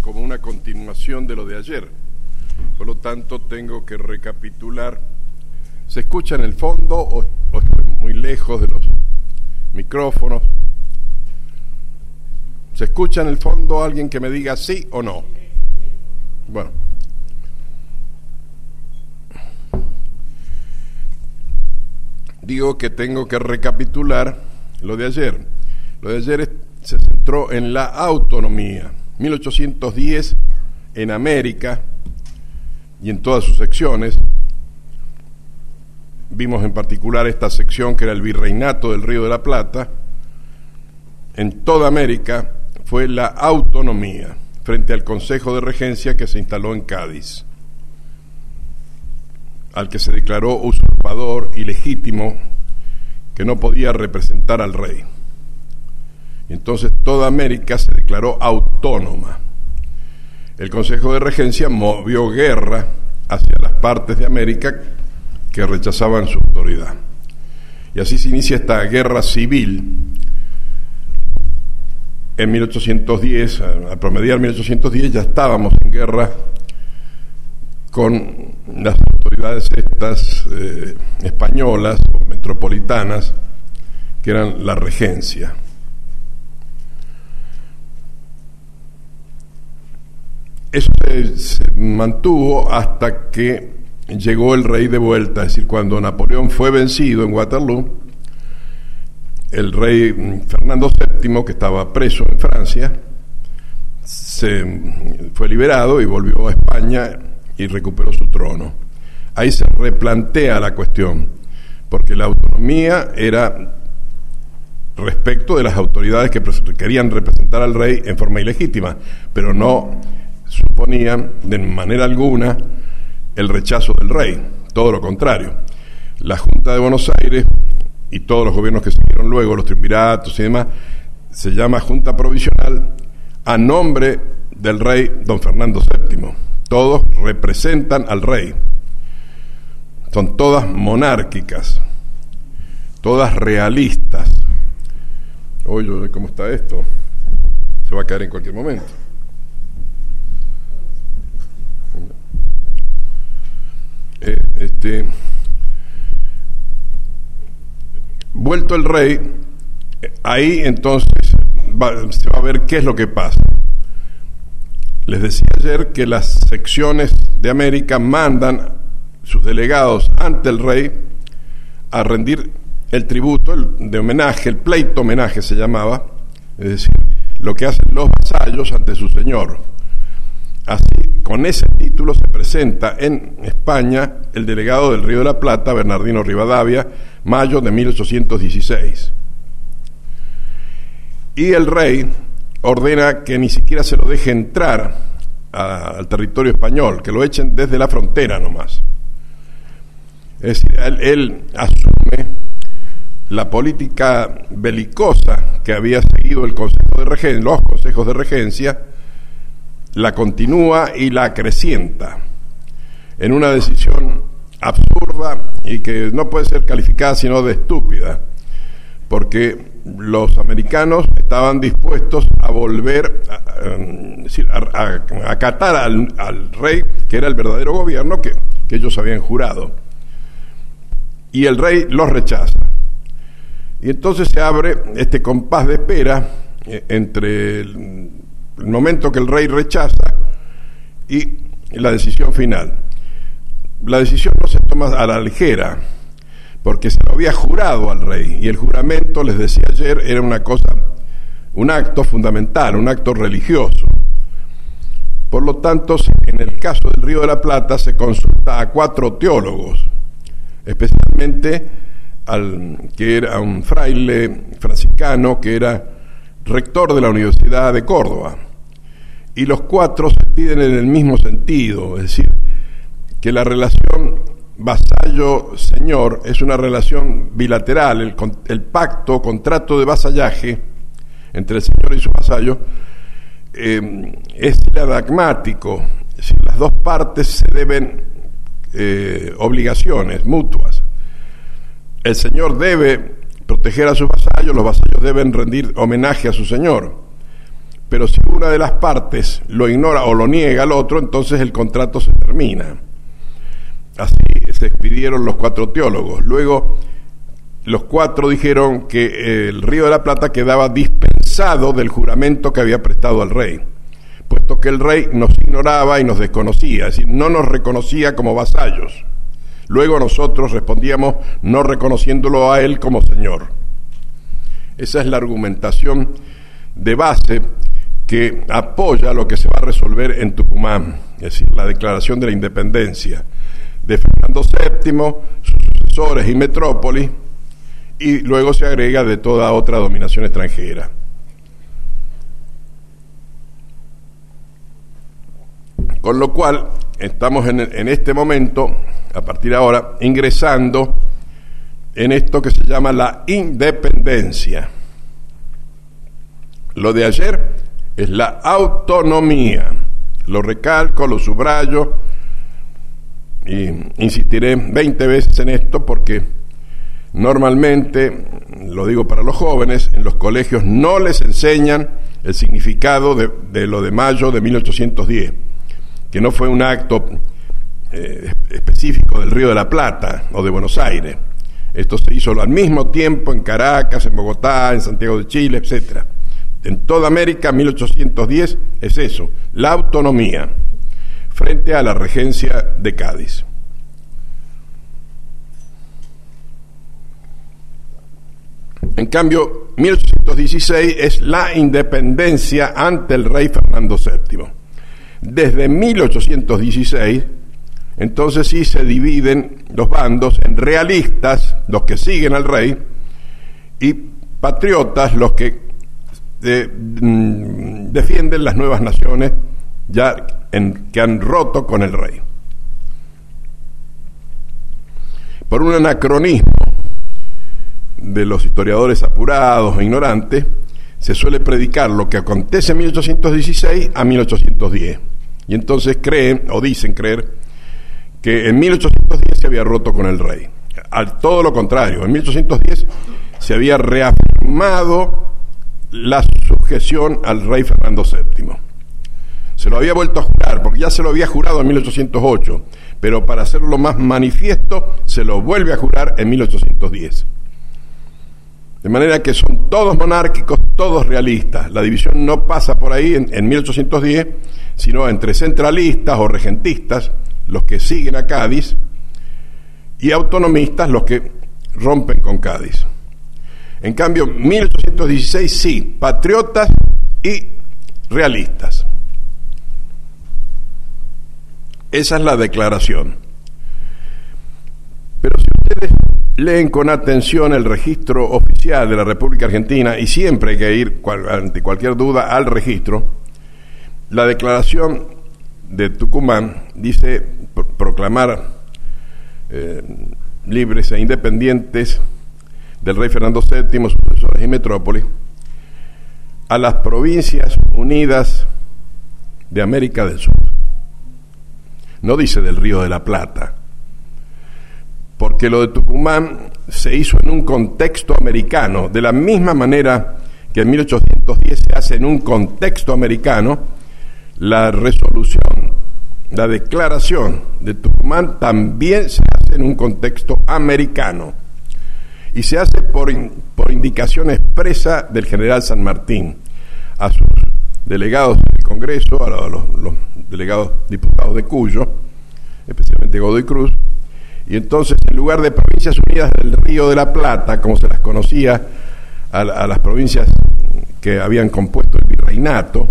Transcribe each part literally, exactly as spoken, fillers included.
como una continuación de lo de ayer. Por lo tanto, tengo que recapitular. ¿Se escucha en el fondo o, o estoy muy lejos de los micrófonos? ¿Se escucha en el fondo? Alguien que me diga sí o no. Bueno. Digo que tengo que recapitular lo de ayer. Lo de ayer es, se centró en la autonomía. mil ochocientos diez en América y en todas sus secciones. Vimos en particular esta sección que era el Virreinato del Río de la Plata. En toda América fue la autonomía frente al Consejo de Regencia que se instaló en Cádiz, al que se declaró usurpador ilegítimo, que no podía representar al rey. Y entonces toda América se declaró autónoma. El Consejo de Regencia movió guerra hacia las partes de América que rechazaban su autoridad. Y así se inicia esta guerra civil. En mil ochocientos diez, al promediar mil ochocientos diez, ya estábamos en guerra con las autoridades estas eh, españolas o metropolitanas, que eran la regencia. Eso se, se mantuvo hasta que llegó el rey de vuelta, es decir, cuando Napoleón fue vencido en Waterloo, el rey Fernando séptimo, que estaba preso en Francia, se fue liberado y volvió a España y recuperó su trono. Ahí se replantea la cuestión, porque la autonomía era respecto de las autoridades que querían representar al rey en forma ilegítima, pero no suponían de manera alguna el rechazo del rey, todo lo contrario. La Junta de Buenos Aires y todos los gobiernos que siguieron luego, los triunviratos y demás, se llama Junta Provisional a nombre del rey don Fernando séptimo. Todos representan al rey. Son todas monárquicas, todas realistas. Oye, ¿cómo está esto? Se va a caer en cualquier momento. Eh, este, vuelto el rey, ahí entonces va, se va a ver qué es lo que pasa. Les decía ayer que las secciones de América mandan sus delegados ante el rey a rendir el tributo el, de homenaje, el pleito homenaje se llamaba, es decir, lo que hacen los vasallos ante su señor. Así, con ese título se presenta en España el delegado del Río de la Plata, Bernardino Rivadavia, mayo de mil ochocientos dieciséis. Y el rey ordena que ni siquiera se lo deje entrar a, al territorio español, que lo echen desde la frontera nomás. Es decir, él, él asume la política belicosa que había seguido el Consejo de Regencia, los consejos de regencia, la continúa y la acrecienta en una decisión absurda y que no puede ser calificada sino de estúpida, porque los americanos estaban dispuestos a volver a, a, a, a acatar al, al rey, que era el verdadero gobierno que, que ellos habían jurado, y el rey los rechaza. Y entonces se abre este compás de espera eh, entre el, el momento que el rey rechaza y la decisión final. La decisión no se toma a la ligera, porque se lo había jurado al rey, y el juramento, les decía ayer, era una cosa, un acto fundamental, un acto religioso. Por lo tanto, en el caso del Río de la Plata se consulta a cuatro teólogos, especialmente al que era un fraile franciscano que era rector de la Universidad de Córdoba, y los cuatro se piden en el mismo sentido, es decir, que la relación vasallo-señor es una relación bilateral, el, el pacto, contrato de vasallaje entre el señor y su vasallo eh, es diadagmático, es decir, las dos partes se deben eh, obligaciones mutuas. El señor debe proteger a sus vasallos, los vasallos deben rendir homenaje a su señor, pero si una de las partes lo ignora o lo niega al otro, entonces el contrato se termina. Así se expidieron los cuatro teólogos. Luego, los cuatro dijeron que el Río de la Plata quedaba dispensado del juramento que había prestado al rey, puesto que el rey nos ignoraba y nos desconocía, es decir, no nos reconocía como vasallos. Luego nosotros respondíamos no reconociéndolo a él como señor. Esa es la argumentación de base que apoya lo que se va a resolver en Tucumán, es decir, la declaración de la independencia de Fernando séptimo, sus sucesores y metrópoli, y luego se agrega de toda otra dominación extranjera. Con lo cual, estamos en, en este momento, a partir de ahora, ingresando en esto que se llama la independencia. Lo de ayer es la autonomía. Lo recalco, lo subrayo, y insistiré veinte veces en esto porque normalmente, lo digo para los jóvenes, en los colegios no les enseñan el significado de, de lo de mayo de mil ochocientos diez, que no fue un acto eh, específico del Río de la Plata o de Buenos Aires. Esto se hizo al mismo tiempo en Caracas, en Bogotá, en Santiago de Chile, etcétera. En toda América, mil ochocientos diez es eso, la autonomía frente a la regencia de Cádiz. En cambio, mil ochocientos dieciséis es la independencia ante el rey Fernando séptimo. Desde mil ochocientos dieciséis, entonces sí se dividen los bandos en realistas, los que siguen al rey, y patriotas, los que eh, defienden las nuevas naciones ya en, que han roto con el rey. Por un anacronismo de los historiadores apurados e ignorantes, se suele predicar lo que acontece en mil ochocientos dieciséis a mil ochocientos diez. Y entonces creen, o dicen creer, que en mil ochocientos diez se había roto con el rey. Al todo lo contrario, en mil ochocientos diez se había reafirmado la sujeción al rey Fernando séptimo. Se lo había vuelto a jurar, porque ya se lo había jurado en mil ochocientos ocho, pero para hacerlo más manifiesto, se lo vuelve a jurar en mil ochocientos diez. De manera que son todos monárquicos, todos realistas. La división no pasa por ahí en, en mil ochocientos diez, sino entre centralistas o regentistas, los que siguen a Cádiz, y autonomistas, los que rompen con Cádiz. En cambio, mil ochocientos dieciséis sí, patriotas y realistas. Esa es la declaración. Pero si ustedes leen con atención el registro oficial de la República Argentina, y siempre hay que ir, cual, ante cualquier duda, al registro, la declaración de Tucumán dice pro- proclamar eh, libres e independientes del rey Fernando séptimo, sus sucesores y metrópolis, a las provincias unidas de América del Sur. No dice del Río de la Plata, porque lo de Tucumán se hizo en un contexto americano, de la misma manera que en mil ochocientos diez se hace en un contexto americano. La resolución, la declaración de Tucumán también se hace en un contexto americano y se hace por, in, por indicación expresa del general San Martín a sus delegados del Congreso, a los, los delegados diputados de Cuyo, especialmente Godoy Cruz. Y entonces, en lugar de Provincias Unidas del Río de la Plata, como se las conocía a, a las provincias que habían compuesto el virreinato,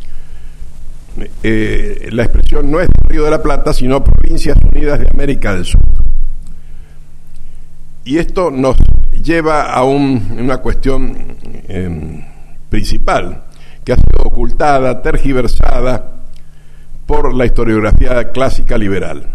eh, la expresión no es Río de la Plata, sino Provincias Unidas de América del Sur. Y esto nos lleva a un, una cuestión eh, principal, que ha sido ocultada, tergiversada por la historiografía clásica liberal.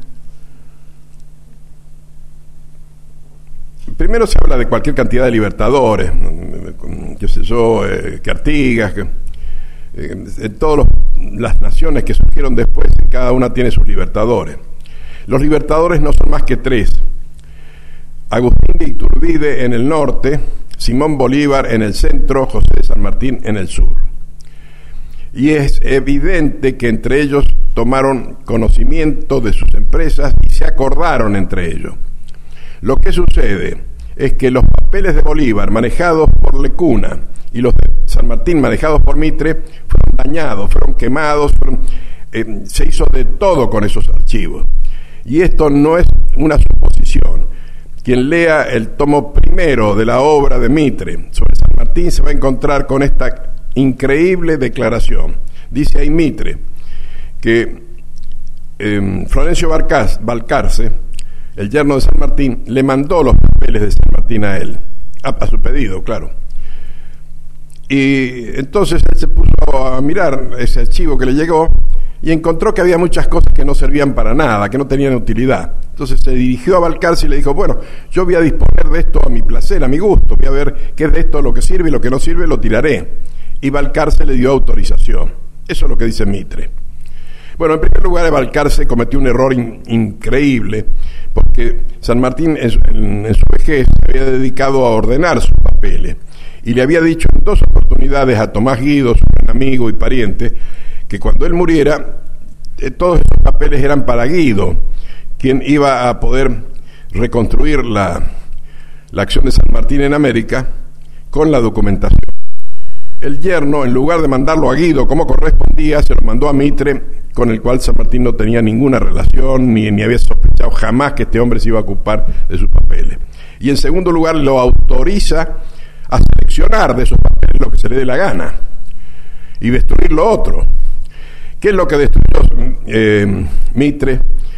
Primero se habla de cualquier cantidad de libertadores, qué sé yo, eh, que Artigas, que, eh, en todas las naciones que surgieron después, cada una tiene sus libertadores. Los libertadores no son más que tres: Agustín de Iturbide en el norte, Simón Bolívar en el centro, José de San Martín en el sur. y es evidente que entre ellos tomaron conocimiento de sus empresas y se acordaron entre ellos. Lo que sucede es que los papeles de Bolívar manejados por Lecuna y los de San Martín manejados por Mitre fueron dañados, fueron quemados, fueron, eh, se hizo de todo con esos archivos. Y esto no es una suposición. Quien lea el tomo primero de la obra de Mitre sobre San Martín se va a encontrar con esta increíble declaración. Dice ahí Mitre que eh, Florencio Balcarce, Balcarce, el yerno de San Martín, le mandó los papeles de San Martín a él, a, a su pedido, claro. Y entonces él se puso a mirar ese archivo que le llegó y encontró que había muchas cosas que no servían para nada, que no tenían utilidad. Entonces se dirigió a Balcarce y le dijo, bueno, yo voy a disponer de esto a mi placer, a mi gusto, voy a ver qué es de esto lo que sirve y lo que no sirve lo tiraré. Y Balcarce le dio autorización. Eso es lo que dice Mitre. Bueno, en primer lugar, Balcarce cometió un error in, increíble, porque San Martín en, en, en su vejez se había dedicado a ordenar sus papeles y le había dicho en dos oportunidades a Tomás Guido, su gran amigo y pariente, que cuando él muriera, eh, todos esos papeles eran para Guido, quien iba a poder reconstruir la, la acción de San Martín en América con la documentación. El yerno, en lugar de mandarlo a Guido como correspondía, se lo mandó a Mitre, con el cual San Martín no tenía ninguna relación, ni, ni había sospechado jamás que este hombre se iba a ocupar de sus papeles. Y en segundo lugar, lo autoriza a seleccionar de esos papeles lo que se le dé la gana y destruir lo otro. ¿Qué es lo que destruyó eh, Mitre?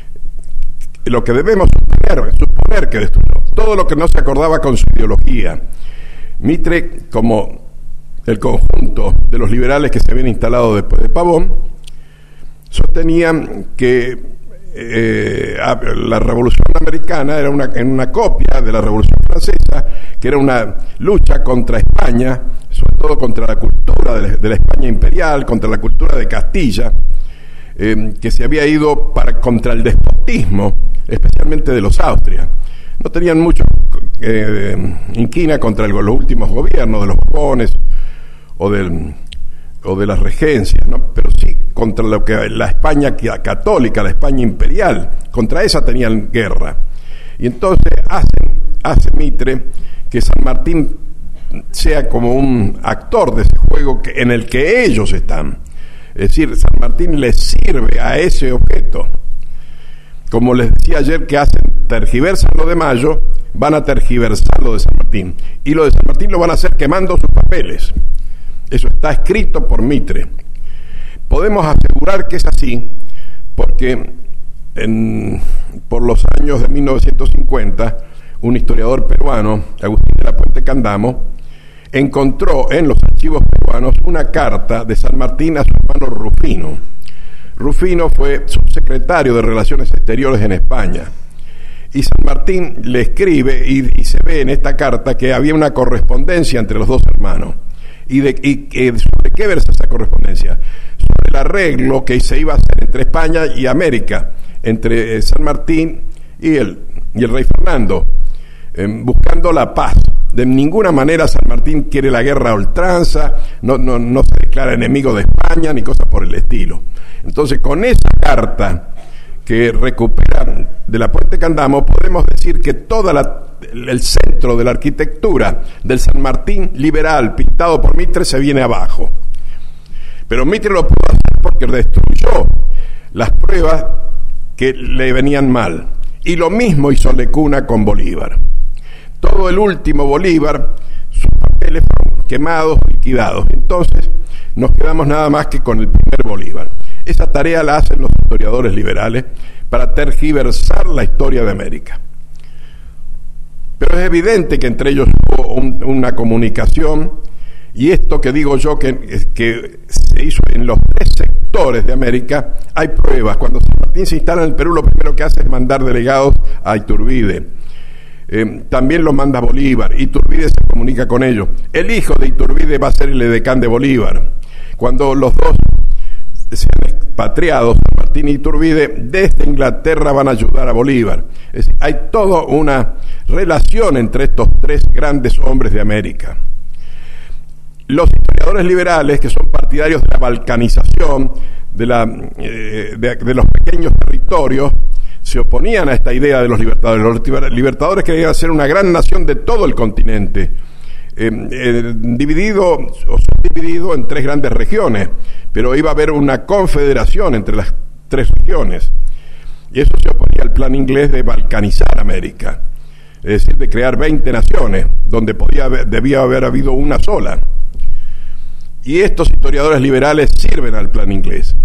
Lo que debemos suponer, suponer que destruyó. Todo lo que no se acordaba con su ideología. Mitre, como el conjunto de los liberales que se habían instalado después de Pavón, sostenían que eh, la Revolución Americana era una, una copia de la Revolución Francesa, que era una lucha contra España, sobre todo contra la cultura de la, de la España imperial, contra la cultura de Castilla, eh, que se había ido para, contra el despotismo, especialmente de los Austrias. No tenían mucho eh, inquina contra el, los últimos gobiernos de los Borbones o del o de las regencias, ¿no? Pero sí contra lo que la España católica, la España imperial, contra esa tenían guerra. Y entonces hacen, hace Mitre que San Martín sea como un actor de ese juego que, en el que ellos están. Es decir, San Martín les sirve a ese objeto. Como les decía ayer que hacen, tergiversan lo de Mayo, van a tergiversar lo de San Martín. Y lo de San Martín lo van a hacer quemando sus papeles. Eso está escrito por Mitre. Podemos asegurar que es así porque en, por los años de mil novecientos cincuenta, un historiador peruano, Agustín de la Puente Candamo, encontró en los archivos peruanos una carta de San Martín a su hermano Rufino. Rufino fue subsecretario de Relaciones Exteriores en España. Y San Martín le escribe, y, y se ve en esta carta que había una correspondencia entre los dos hermanos. ¿Y, de, y, y sobre qué versa esa correspondencia? Sobre el arreglo que se iba a hacer entre España y América, entre eh, San Martín y el, y el rey Fernando, eh, buscando la paz. De ninguna manera San Martín quiere la guerra a ultranza, no, no, no se declara enemigo de España, ni cosas por el estilo. Entonces, con esa carta que recuperan de la Puente Candamo, podemos decir que toda la el centro de la arquitectura del San Martín liberal pintado por Mitre se viene abajo. Pero Mitre lo pudo hacer porque destruyó las pruebas que le venían mal. Y lo mismo hizo Lecuna con Bolívar. Todo el último Bolívar, sus papeles fueron quemados, liquidados. Entonces nos quedamos nada más que con el primer Bolívar. Esa tarea la hacen los historiadores liberales para tergiversar la historia de América. Pero es evidente que entre ellos hubo un, una comunicación, y esto que digo yo que, que se hizo en los tres sectores de América, hay pruebas. Cuando San Martín se instala en el Perú, lo primero que hace es mandar delegados a Iturbide. Eh, también los manda Bolívar. Iturbide se comunica con ellos. El hijo de Iturbide va a ser el edecán de Bolívar. Cuando los dos sean expatriados, San Martín y Iturbide, desde Inglaterra van a ayudar a Bolívar. Es decir, hay toda una relación entre estos tres grandes hombres de América. los historiadores liberales, que son partidarios de la balcanización, de, la, eh, de, de los pequeños territorios, se oponían a esta idea de los libertadores. Los libertadores querían hacer una gran nación de todo el continente, eh, eh, dividido o subdividido en tres grandes regiones, pero iba a haber una confederación entre las tres regiones. Y eso se oponía al plan inglés de balcanizar América, es decir, de crear veinte naciones, donde podía haber, debía haber habido una sola. Y estos historiadores liberales sirven al plan inglés.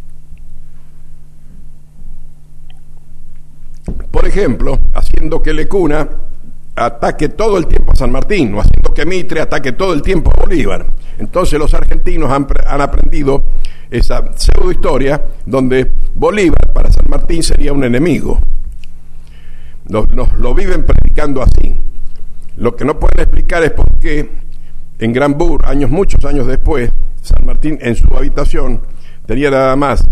Por ejemplo, haciendo que Lecuna ataque todo el tiempo a San Martín, o haciendo que Mitre ataque todo el tiempo a Bolívar. Entonces los argentinos han, han aprendido esa pseudohistoria donde Bolívar para San Martín sería un enemigo. Nos, nos lo viven predicando así. Lo que no pueden explicar es por qué en Granbur, años, muchos años después, San Martín en su habitación tenía nada más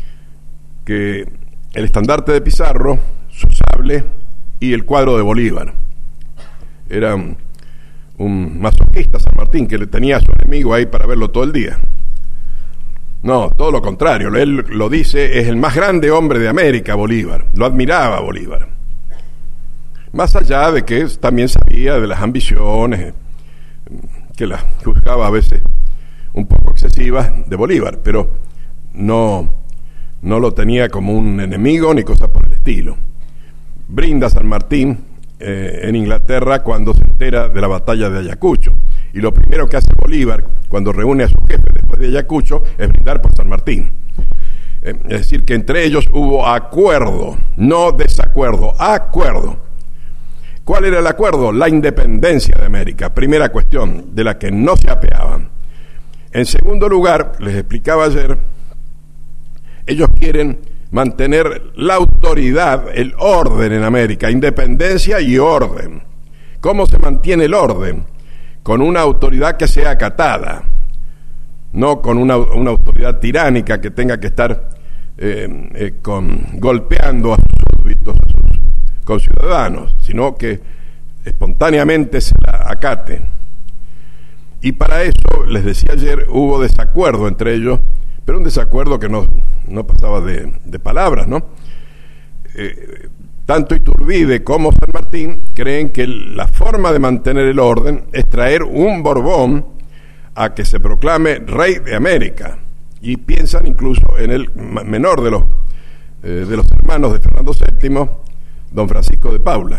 que el estandarte de Pizarro, su sable y el cuadro de Bolívar. Era un, un masoquista San Martín, que le tenía a su enemigo ahí para verlo todo el día. No, todo lo contrario, él lo dice, es el más grande hombre de América, Bolívar. Lo admiraba Bolívar. Más allá de que también sabía de las ambiciones, que las juzgaba a veces un poco excesivas de Bolívar, pero no, no lo tenía como un enemigo ni cosa por el estilo. Brinda San Martín eh, en Inglaterra cuando se entera de la batalla de Ayacucho, y lo primero que hace Bolívar cuando reúne a su jefe después de Ayacucho es brindar por San Martín. Eh, es decir, que entre ellos hubo acuerdo, no desacuerdo, acuerdo. ¿Cuál era el acuerdo? La independencia de América, primera cuestión, de la que no se apeaban. En segundo lugar, les explicaba ayer, ellos quieren mantener la autoridad, el orden en América, independencia y orden. ¿Cómo se mantiene el orden? Con una autoridad que sea acatada, no con una, una autoridad tiránica que tenga que estar eh, eh, con, golpeando a sus súbditos, a sus conciudadanos, sino que espontáneamente se la acate. Y para eso, les decía ayer, hubo desacuerdo entre ellos, pero un desacuerdo que no, no pasaba de, de palabras, ¿no? Eh, tanto Iturbide como San Martín creen que la forma de mantener el orden es traer un Borbón a que se proclame rey de América, y piensan incluso en el menor de los, eh, de los hermanos de Fernando séptimo, don Francisco de Paula.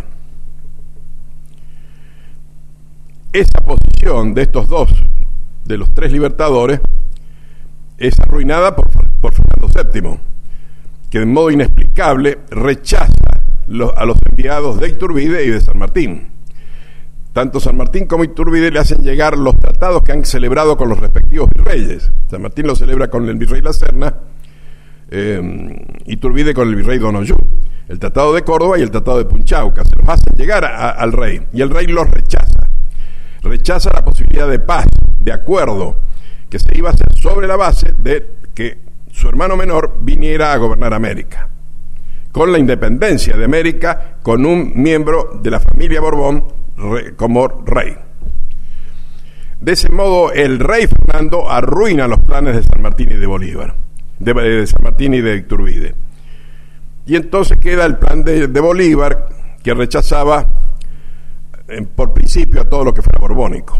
Esa posición de estos dos, de los tres libertadores, es arruinada por, por Fernando séptimo, que de modo inexplicable rechaza los, a los enviados de Iturbide y de San Martín. Tanto San Martín como Iturbide le hacen llegar los tratados que han celebrado con los respectivos virreyes. San Martín lo celebra con el virrey La Serna, eh, Iturbide con el virrey Don Ollú, el Tratado de Córdoba y el Tratado de Punchauca. Se los hacen llegar a, a, al rey, y el rey los rechaza. Rechaza la posibilidad de paz, de acuerdo, que se iba a hacer sobre la base de que su hermano menor viniera a gobernar América, con la independencia de América, con un miembro de la familia Borbón re, como rey. De ese modo, el rey Fernando arruina los planes de San Martín y de Bolívar, de, de San Martín y de Iturbide. Y entonces queda el plan de, de Bolívar, que rechazaba eh, por principio a todo lo que fuera borbónico,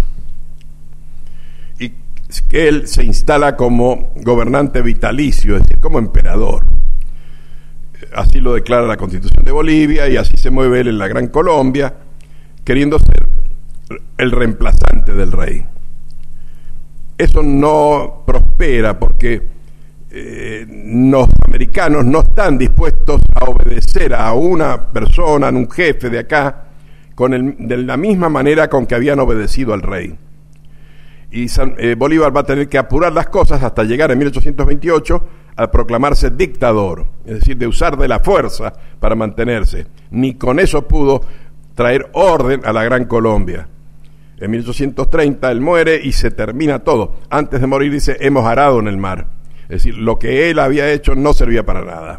y que él se instala como gobernante vitalicio, es decir, como emperador. Así lo declara la Constitución de Bolivia, y así se mueve él en la Gran Colombia, queriendo ser el reemplazante del rey. Eso no prospera porque eh, los americanos no están dispuestos a obedecer a una persona, a un jefe de acá, con el, de la misma manera con que habían obedecido al rey. Y San, eh, Bolívar va a tener que apurar las cosas hasta llegar en mil ochocientos veintiocho a proclamarse dictador, es decir, de usar de la fuerza para mantenerse. Ni con eso pudo traer orden a la Gran Colombia. En mil ochocientos treinta él muere y se termina todo. Antes de morir dice, hemos arado en el mar. Es decir, lo que él había hecho no servía para nada.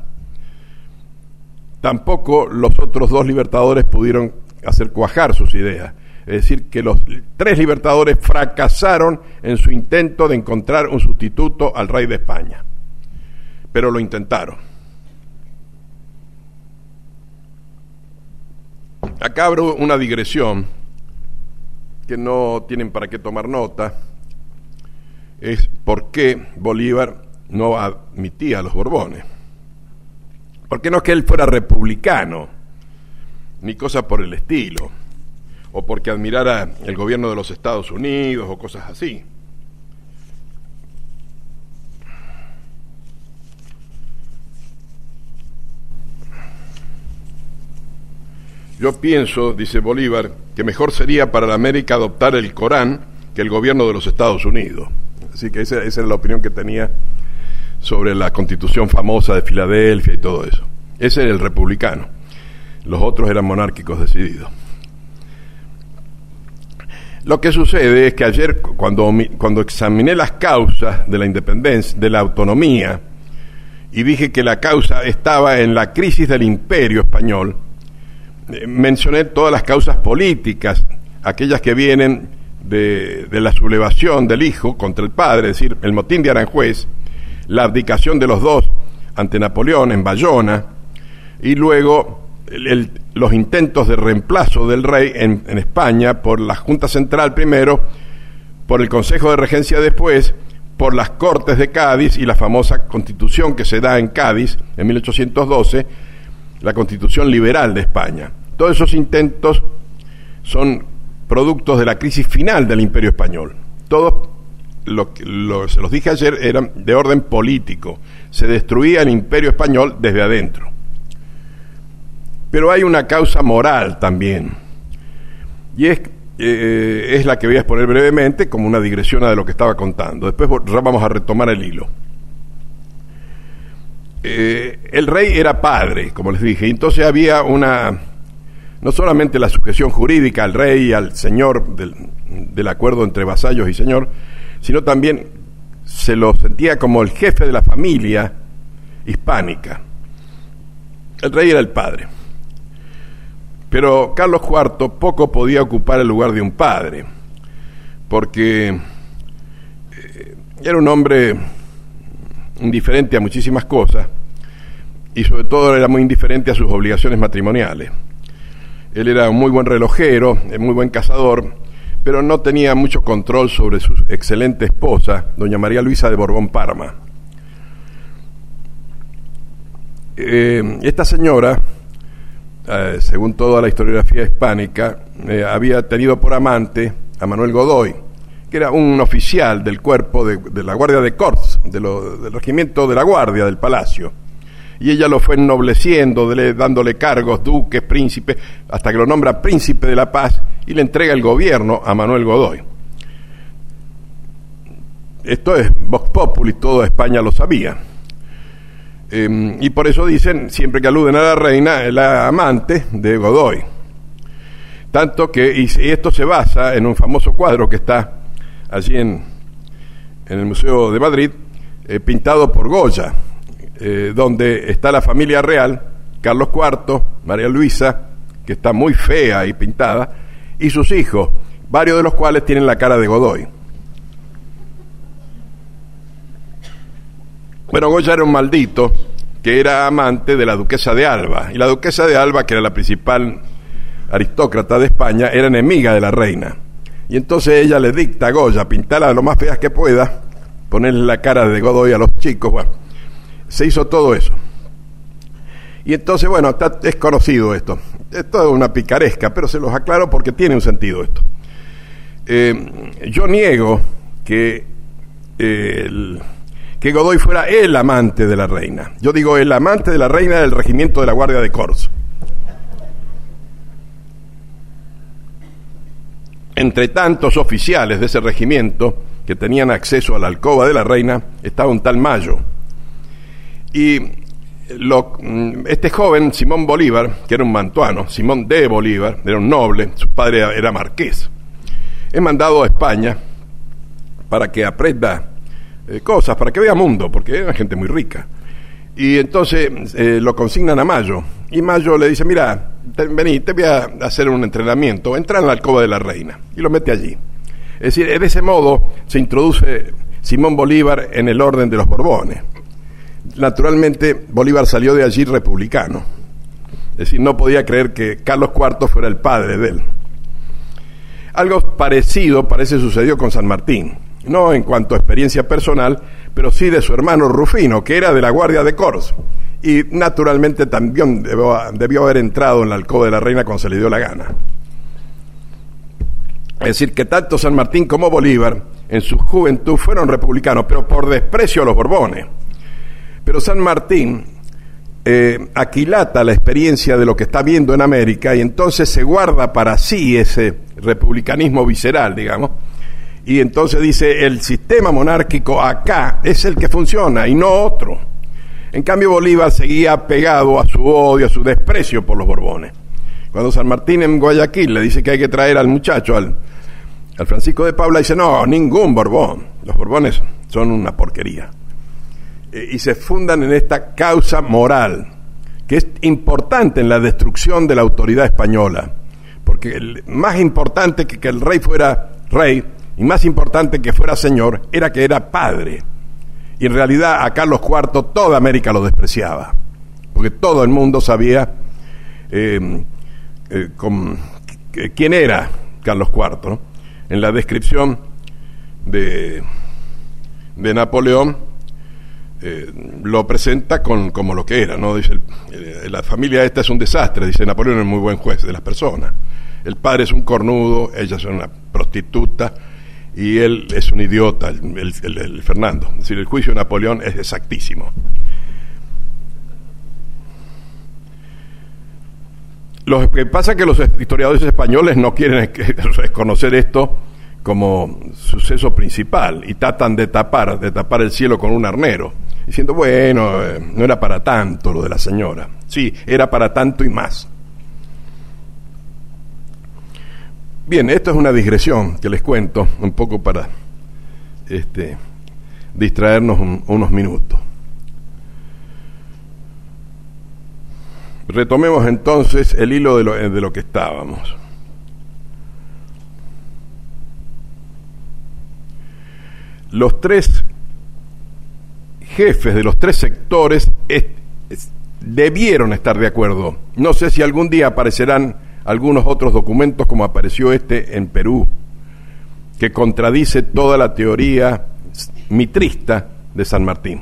Tampoco los otros dos libertadores pudieron hacer cuajar sus ideas. Es decir, que los tres libertadores fracasaron en su intento de encontrar un sustituto al rey de España. Pero lo intentaron. Acá abro una digresión que no tienen para qué tomar nota. Es por qué Bolívar no admitía a los Borbones. Porque no es que él fuera republicano, ni cosa por el estilo, o porque admirara el gobierno de los Estados Unidos o cosas así. Yo pienso, dice Bolívar, que mejor sería para la América adoptar el Corán que el gobierno de los Estados Unidos. Así que esa, esa era la opinión que tenía sobre la Constitución famosa de Filadelfia y todo eso. Ese era el republicano. Los otros eran monárquicos decididos. Lo que sucede es que ayer, cuando, cuando examiné las causas de la independencia, de la autonomía, y dije que la causa estaba en la crisis del imperio español, eh, mencioné todas las causas políticas, aquellas que vienen de, de la sublevación del hijo contra el padre, es decir, el motín de Aranjuez, la abdicación de los dos ante Napoleón en Bayona, y luego el, el, los intentos de reemplazo del rey en, en España por la Junta Central primero, por el Consejo de Regencia después, por las Cortes de Cádiz y la famosa Constitución que se da en Cádiz en mil ochocientos doce, la Constitución liberal de España. Todos esos intentos son productos de la crisis final del Imperio Español. Todos, lo, lo, se los dije ayer, eran de orden político. Se destruía el Imperio Español desde adentro. Pero hay una causa moral también, y es, eh, es la que voy a exponer brevemente como una digresión a de lo que estaba contando. Después vamos a retomar el hilo. Eh, el rey era padre, como les dije, y entonces había una, no solamente la sujeción jurídica al rey y al señor del, del acuerdo entre vasallos y señor, sino también se lo sentía como el jefe de la familia hispánica. El rey era el padre. Pero Carlos cuarto poco podía ocupar el lugar de un padre, porque eh, era un hombre indiferente a muchísimas cosas, y sobre todo era muy indiferente a sus obligaciones matrimoniales. Él era un muy buen relojero, muy buen cazador, pero no tenía mucho control sobre su excelente esposa, doña María Luisa de Borbón Parma. Eh, esta señora, Eh, según toda la historiografía hispánica, eh, había tenido por amante a Manuel Godoy, que era un oficial del cuerpo de, de la Guardia de Corps, de lo, del regimiento de la Guardia del Palacio, y ella lo fue ennobleciendo, dele, dándole cargos, duques, príncipes, hasta que lo nombra príncipe de la paz y le entrega el gobierno a Manuel Godoy. Esto es Vox Populi, toda España lo sabía. Eh, y por eso dicen, siempre que aluden a la reina, la amante de Godoy. Tanto que, y esto se basa en un famoso cuadro que está allí en, en el Museo de Madrid, eh, pintado por Goya, eh, donde está la familia real, Carlos cuarto, María Luisa, que está muy fea y pintada, y sus hijos, varios de los cuales tienen la cara de Godoy. Bueno, Goya era un maldito que era amante de la duquesa de Alba, y la duquesa de Alba, que era la principal aristócrata de España, era enemiga de la reina, y entonces ella le dicta a Goya pintarla lo más feas que pueda, ponerle la cara de Godoy a los chicos. Bueno, se hizo todo eso, y entonces, bueno, está, es conocido esto, es toda una picaresca, pero se los aclaro porque tiene un sentido esto. Eh, yo niego que eh, el que Godoy fuera el amante de la reina. Yo digo el amante de la reina del regimiento de la Guardia de Corps. Entre tantos oficiales de ese regimiento que tenían acceso a la alcoba de la reina estaba un tal Mayo. Y lo, este joven, Simón Bolívar, que era un mantuano, Simón de Bolívar, era un noble, su padre era marqués, es mandado a España para que aprenda Eh, cosas, para que vea mundo, porque era gente muy rica. Y entonces eh, lo consignan a Mayo, y Mayo le dice: mira, te, vení, te voy a hacer un entrenamiento, entra en la alcoba de la reina, y lo mete allí. Es decir, de ese modo se introduce Simón Bolívar en el orden de los Borbones. Naturalmente, Bolívar salió de allí republicano. Es decir, no podía creer que Carlos cuarto fuera el padre de él. Algo parecido parece sucedió con San Martín, no en cuanto a experiencia personal, pero sí de su hermano Rufino, que era de la Guardia de Corps, y naturalmente también debió, debió haber entrado en la alcoba de la reina cuando se le dio la gana. Es decir, que tanto San Martín como Bolívar en su juventud fueron republicanos, pero por desprecio a los Borbones. Pero San Martín eh, aquilata la experiencia de lo que está viendo en América y entonces se guarda para sí ese republicanismo visceral, digamos, y entonces dice, el sistema monárquico acá es el que funciona y no otro. En cambio, Bolívar seguía pegado a su odio, a su desprecio por los Borbones. Cuando San Martín en Guayaquil le dice que hay que traer al muchacho, al, al Francisco de Paula, dice, no, ningún Borbón, los Borbones son una porquería. Eh, y se fundan en esta causa moral, que es importante en la destrucción de la autoridad española, porque el, más importante que que el rey fuera rey, y más importante que fuera señor, era que era padre. Y en realidad a Carlos cuarto toda América lo despreciaba, porque todo el mundo sabía eh, eh, con, eh, quién era Carlos cuarto, ¿no? En la descripción de, de Napoleón eh, lo presenta con, como lo que era, ¿no? Dice, eh, la familia esta es un desastre, dice Napoleón, es muy buen juez de las personas. El padre es un cornudo, ella es una prostituta, y él es un idiota, el, el, el, el Fernando. Es decir, el juicio de Napoleón es exactísimo. Lo que pasa es que los historiadores españoles no quieren reconocer esto como suceso principal y tratan de tapar, de tapar el cielo con un arnero, diciendo, bueno, eh, no era para tanto lo de la señora. Sí, era para tanto y más. Bien, esto es una digresión que les cuento un poco para este, distraernos un, unos minutos. Retomemos entonces el hilo de lo, de lo que estábamos. Los tres jefes de los tres sectores es, es, debieron estar de acuerdo. No sé si algún día aparecerán algunos otros documentos como apareció este en Perú, que contradice toda la teoría mitrista de San Martín.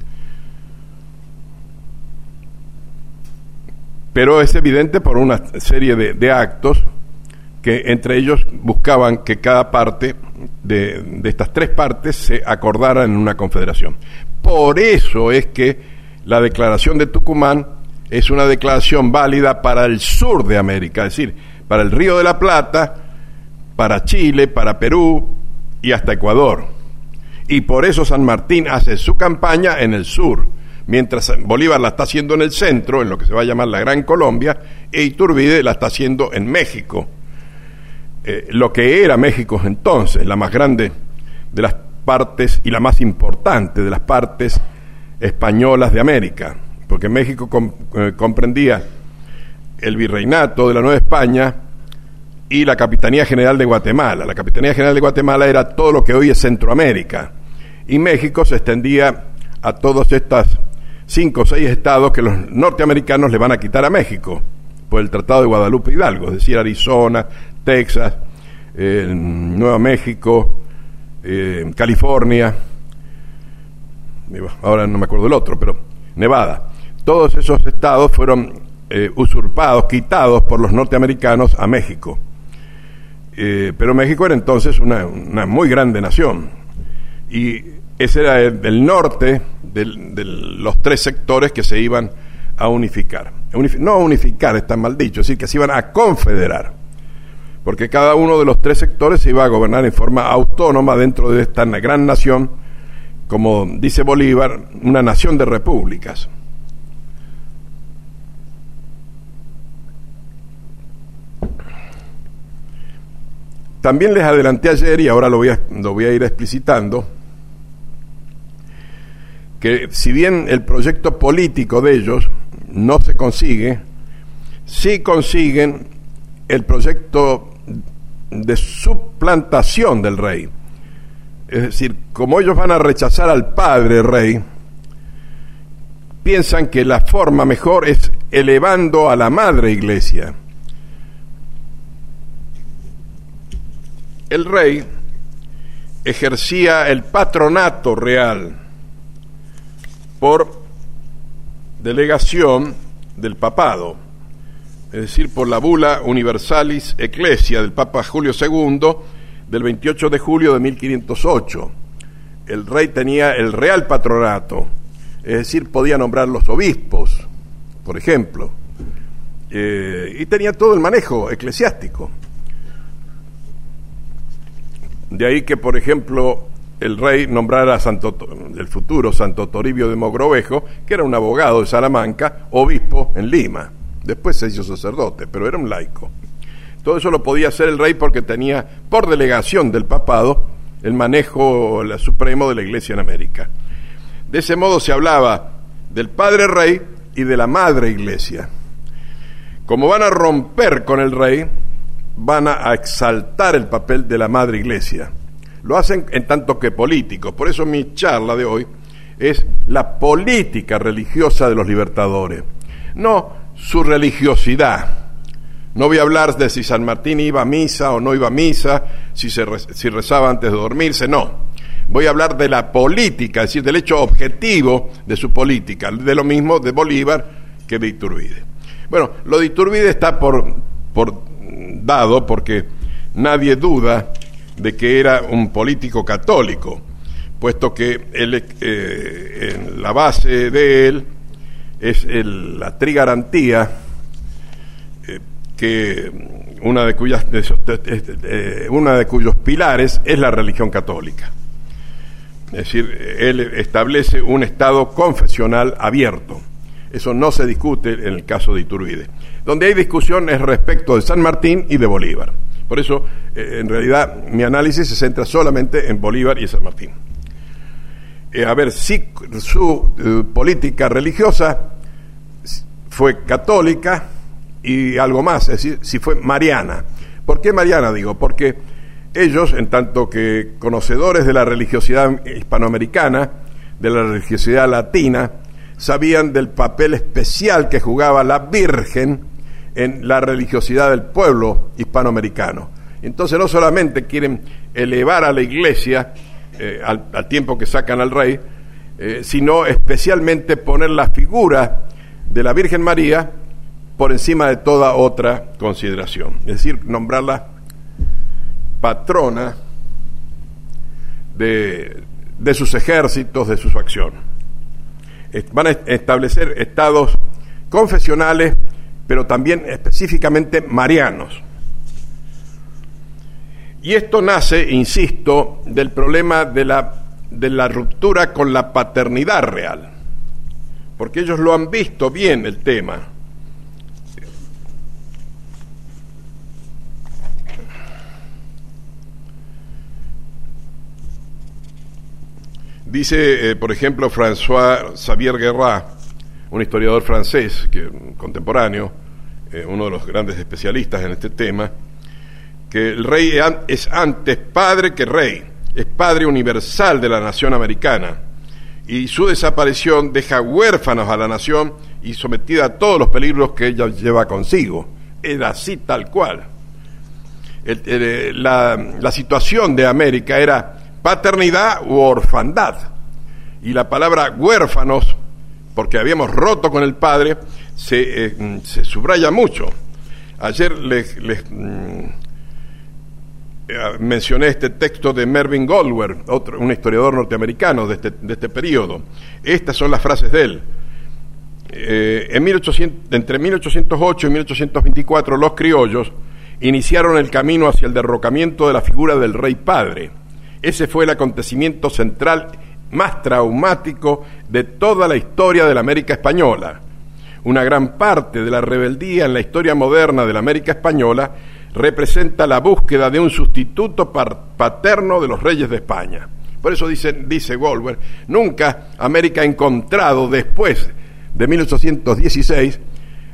Pero es evidente por una serie de, de actos que entre ellos buscaban que cada parte de, de estas tres partes se acordara en una confederación. Por eso es que la declaración de Tucumán es una declaración válida para el sur de América, es decir, para el Río de la Plata, para Chile, para Perú y hasta Ecuador. Y por eso San Martín hace su campaña en el sur, mientras Bolívar la está haciendo en el centro, en lo que se va a llamar la Gran Colombia, e Iturbide la está haciendo en México, eh, lo que era México entonces, la más grande de las partes y la más importante de las partes españolas de América, porque México com, eh, comprendía el virreinato de la Nueva España y la Capitanía General de Guatemala. La Capitanía General de Guatemala era todo lo que hoy es Centroamérica, y México se extendía a todos estos cinco o seis estados que los norteamericanos le van a quitar a México por el Tratado de Guadalupe Hidalgo, es decir, Arizona, Texas, eh, Nueva México, eh, California, ahora no me acuerdo el otro, pero Nevada. Todos esos estados fueron eh, usurpados, quitados por los norteamericanos a México. Eh, pero México era entonces una, una muy grande nación. Y ese era el, el norte de, de los tres sectores que se iban a unificar. Unif- no unificar, está mal dicho, es decir, que se iban a confederar. Porque cada uno de los tres sectores se iba a gobernar en forma autónoma dentro de esta gran nación, como dice Bolívar, una nación de repúblicas. También les adelanté ayer, y ahora lo voy a, lo voy a ir explicitando, que si bien el proyecto político de ellos no se consigue, si consiguen el proyecto de suplantación del rey. Es decir, como ellos van a rechazar al padre rey, piensan que la forma mejor es elevando a la madre iglesia. El rey ejercía el patronato real por delegación del papado, es decir, por la Bula Universalis Ecclesia del Papa Julio segundo del veintiocho de julio de mil quinientos ocho. El rey tenía el real patronato, es decir, podía nombrar los obispos, por ejemplo, eh, y tenía todo el manejo eclesiástico. De ahí que, por ejemplo, el rey nombrara a Santo, el futuro Santo Toribio de Mogrovejo, que era un abogado de Salamanca, obispo en Lima. Después se hizo sacerdote, pero era un laico. Todo eso lo podía hacer el rey porque tenía, por delegación del papado, el manejo el supremo de la Iglesia en América. De ese modo se hablaba del padre rey y de la madre iglesia. Como van a romper con el rey, van a exaltar el papel de la madre iglesia. Lo hacen en tanto que políticos. Por eso mi charla de hoy es la política religiosa de los libertadores, no su religiosidad. No voy a hablar de si San Martín iba a misa o no iba a misa, si, se re, si rezaba antes de dormirse, no. Voy a hablar de la política, es decir, del hecho objetivo de su política, de lo mismo de Bolívar que de Iturbide. Bueno, lo de Iturbide está por, por dado porque nadie duda de que era un político católico, puesto que él, eh, en la base de él es el, la trigarantía, eh, que una de cuyas de esos, eh, una de cuyos pilares es la religión católica. Es decir, él establece un estado confesional abierto. Eso no se discute en el caso de Iturbide. Donde hay discusión es respecto de San Martín y de Bolívar. Por eso, eh, en realidad, mi análisis se centra solamente en Bolívar y San Martín. Eh, a ver, si su eh, política religiosa fue católica y algo más, es decir, si fue mariana. ¿Por qué mariana? Digo, porque ellos, en tanto que conocedores de la religiosidad hispanoamericana, de la religiosidad latina, sabían del papel especial que jugaba la Virgen en la religiosidad del pueblo hispanoamericano. Entonces no solamente quieren elevar a la iglesia eh, al, al tiempo que sacan al rey, eh, sino especialmente poner la figura de la Virgen María por encima de toda otra consideración. Es decir, nombrarla patrona de, de sus ejércitos, de su acción. Van a establecer estados confesionales, pero también específicamente marianos. Y esto nace, insisto, del problema de la, de la ruptura con la paternidad real, porque ellos lo han visto bien el tema. Dice, eh, por ejemplo, François Xavier Guerrat, un historiador francés que, contemporáneo, eh, uno de los grandes especialistas en este tema, que el rey es antes padre que rey, es padre universal de la nación americana, y su desaparición deja huérfanos a la nación y sometida a todos los peligros que ella lleva consigo. Era así tal cual. El, el, la, la situación de América era paternidad u orfandad, y la palabra huérfanos, porque habíamos roto con el padre, se, eh, se subraya mucho. Ayer les, les mm, eh, mencioné este texto de Mervyn Goldwyn, otro, un historiador norteamericano de este, de este periodo. Estas son las frases de él. Eh, en mil ochocientos, entre mil ochocientos ocho y mil ochocientos veinticuatro los criollos iniciaron el camino hacia el derrocamiento de la figura del rey padre. Ese fue el acontecimiento central más traumático de toda la historia de la América española. Una gran parte de la rebeldía en la historia moderna de la América española representa la búsqueda de un sustituto paterno de los reyes de España. Por eso dice, dice Goldberg, nunca América ha encontrado después de mil ochocientos dieciséis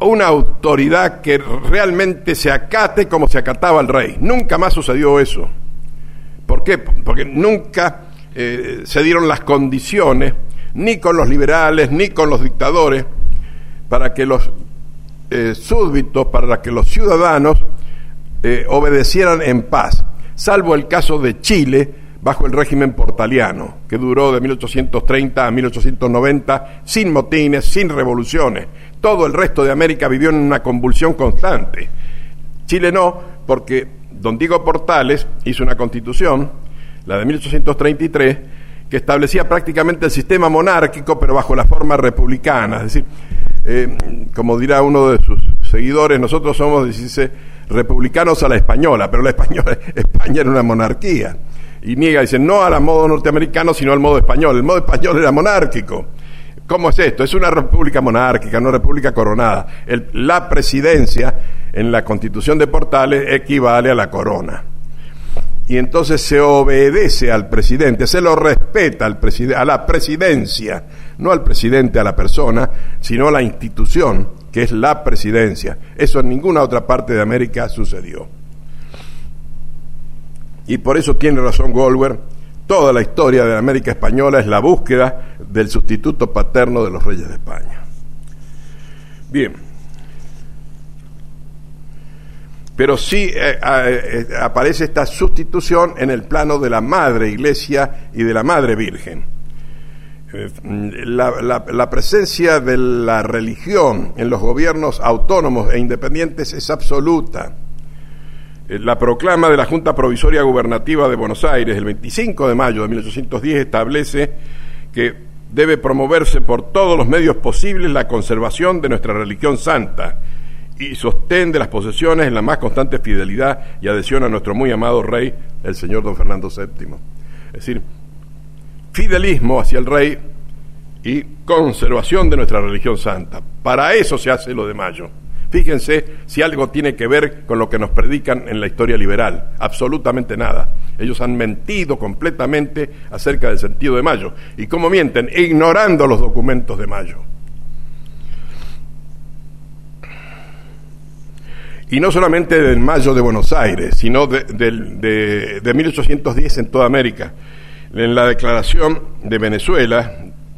una autoridad que realmente se acate como se acataba el rey. Nunca más sucedió eso. ¿Por qué? Porque nunca eh, se dieron las condiciones, ni con los liberales, ni con los dictadores, para que los eh, súbditos, para que los ciudadanos eh, obedecieran en paz, salvo el caso de Chile, bajo el régimen portaliano, que duró de mil ochocientos treinta a mil ochocientos noventa, sin motines, sin revoluciones. Todo el resto de América vivió en una convulsión constante. Chile no, porque don Diego Portales hizo una constitución, la de mil ochocientos treinta y tres, que establecía prácticamente el sistema monárquico, pero bajo la forma republicana. Es decir, eh, como dirá uno de sus seguidores, nosotros somos, dice, republicanos a la española, pero la española, España era una monarquía. Y niega, dice, no al modo norteamericano, sino al modo español. El modo español era monárquico. ¿Cómo es esto? Es una república monárquica, una república coronada. El, la presidencia en la Constitución de Portales equivale a la corona. Y entonces se obedece al presidente, se lo respeta al preside- a la presidencia, no al presidente, a la persona, sino a la institución, que es la presidencia. Eso en ninguna otra parte de América sucedió. Y por eso tiene razón Goldberg, toda la historia de la América española es la búsqueda del sustituto paterno de los reyes de España. Bien. Pero sí eh, eh, aparece esta sustitución en el plano de la Madre Iglesia y de la Madre Virgen. Eh, la, la, la presencia de la religión en los gobiernos autónomos e independientes es absoluta. La proclama de la Junta Provisoria Gubernativa de Buenos Aires, el veinticinco de mayo de mil ochocientos diez, establece que debe promoverse por todos los medios posibles la conservación de nuestra religión santa y sostén de las posesiones en la más constante fidelidad y adhesión a nuestro muy amado rey, el señor don Fernando séptimo. Es decir, fidelismo hacia el rey y conservación de nuestra religión santa. Para eso se hace lo de mayo. Fíjense si algo tiene que ver con lo que nos predican en la historia liberal. Absolutamente nada. Ellos han mentido completamente acerca del sentido de mayo. ¿Y cómo mienten? Ignorando los documentos de mayo. Y no solamente del mayo de Buenos Aires, sino de, de, de, de mil ochocientos diez en toda América. En la Declaración de Venezuela,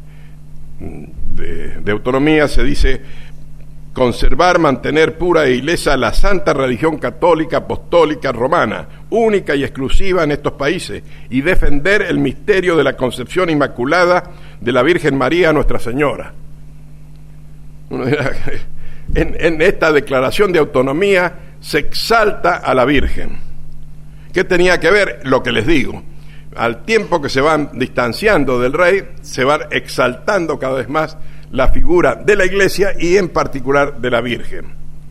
de, de autonomía, se dice: conservar, mantener pura e ilesa la santa religión católica, apostólica, romana, única y exclusiva en estos países, y defender el misterio de la concepción inmaculada de la Virgen María, Nuestra Señora. Uno dirá, en, en esta declaración de autonomía se exalta a la Virgen. ¿Qué tenía que ver? Lo que les digo. Al tiempo que se van distanciando del rey, se van exaltando cada vez más la figura de la Iglesia y en particular de la Virgen.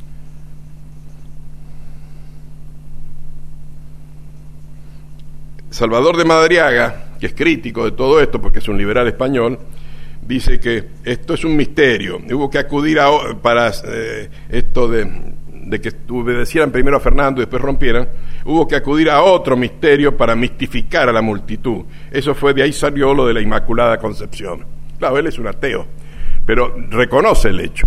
Salvador de Madariaga, que es crítico de todo esto porque es un liberal español, dice que esto es un misterio. Hubo que acudir a, para eh, esto de, de que obedecieran primero a Fernando y después rompieran, hubo que acudir a otro misterio para mistificar a la multitud. Eso fue, de ahí salió lo de la Inmaculada Concepción. Claro, él es un ateo, pero reconoce el hecho.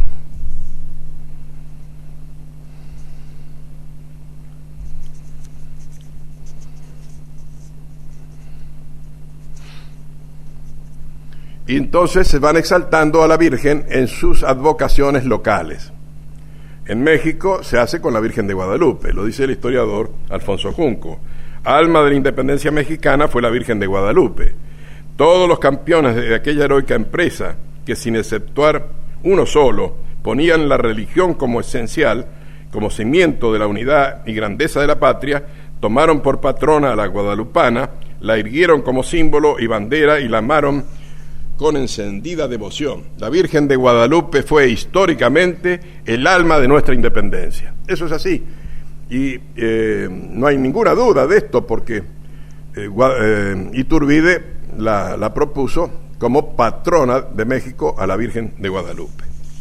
Y entonces se van exaltando a la Virgen en sus advocaciones locales. En México se hace con la Virgen de Guadalupe, lo dice el historiador Alfonso Junco. Alma de la independencia mexicana fue la Virgen de Guadalupe. Todos los campeones de aquella heroica empresa, que sin exceptuar uno solo, ponían la religión como esencial, como cimiento de la unidad y grandeza de la patria, tomaron por patrona a la guadalupana, la erguieron como símbolo y bandera y la amaron con encendida devoción. La Virgen de Guadalupe fue históricamente el alma de nuestra independencia. Eso es así. Y eh, no hay ninguna duda de esto, porque eh, eh, Iturbide la, la propuso como patrona de México a la Virgen de Guadalupe.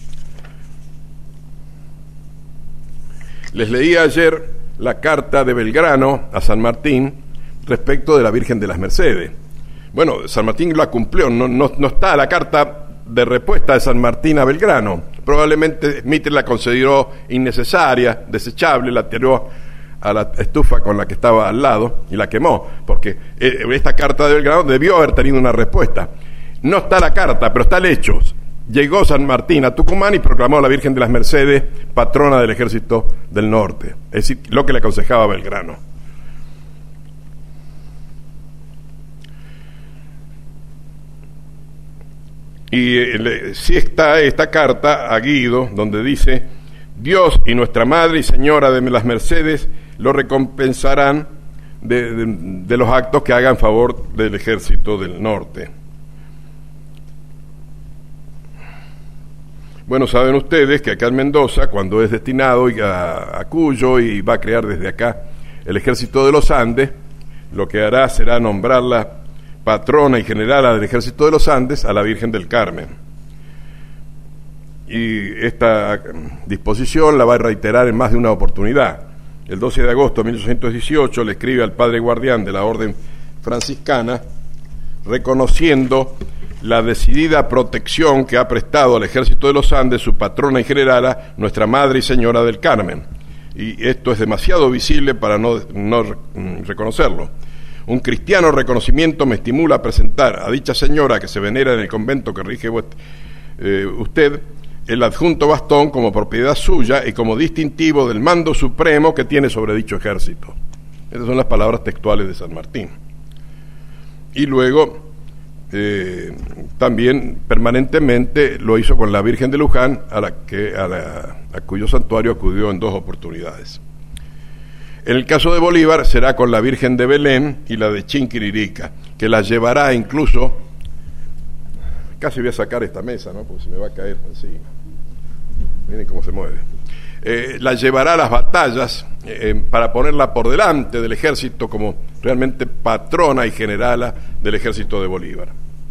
Les leí ayer la carta de Belgrano a San Martín respecto de la Virgen de las Mercedes. Bueno, San Martín la cumplió, no, no, no está la carta de respuesta de San Martín a Belgrano, Probablemente Mitre la consideró innecesaria, desechable, la tiró a la estufa con la que estaba al lado y la quemó, porque esta carta de Belgrano debió haber tenido una respuesta. No está la carta, pero está el hecho. Llegó San Martín a Tucumán y proclamó a la Virgen de las Mercedes patrona del Ejército del Norte, es decir, lo que le aconsejaba Belgrano. Y eh, sí está esta carta a Guido, donde dice: Dios y nuestra Madre y Señora de las Mercedes lo recompensarán de, de, de los actos que haga en favor del Ejército del Norte. Bueno, saben ustedes que acá en Mendoza, cuando es destinado a, a Cuyo y va a crear desde acá el Ejército de los Andes, lo que hará será nombrarla patrona y generala del Ejército de los Andes a la Virgen del Carmen. Y esta disposición la va a reiterar en más de una oportunidad. El doce de agosto de mil ochocientos dieciocho le escribe al padre guardián de la Orden Franciscana, reconociendo la decidida protección que ha prestado al Ejército de los Andes su patrona y generala, nuestra Madre y Señora del Carmen. Y esto es demasiado visible para no, no reconocerlo. Un cristiano reconocimiento me estimula a presentar a dicha señora que se venera en el convento que rige eh, usted el adjunto bastón como propiedad suya y como distintivo del mando supremo que tiene sobre dicho ejército. Estas son las palabras textuales de San Martín. Y luego eh, también permanentemente lo hizo con la Virgen de Luján, a, la que, a, la, a cuyo santuario acudió en dos oportunidades. En el caso de Bolívar será con la Virgen de Belén y la de Chinquiririca, que la llevará incluso, casi voy a sacar esta mesa, ¿no? Porque se me va a caer encima. Miren cómo se mueve. Eh, la llevará a las batallas eh, para ponerla por delante del ejército como realmente patrona y generala del ejército de Bolívar.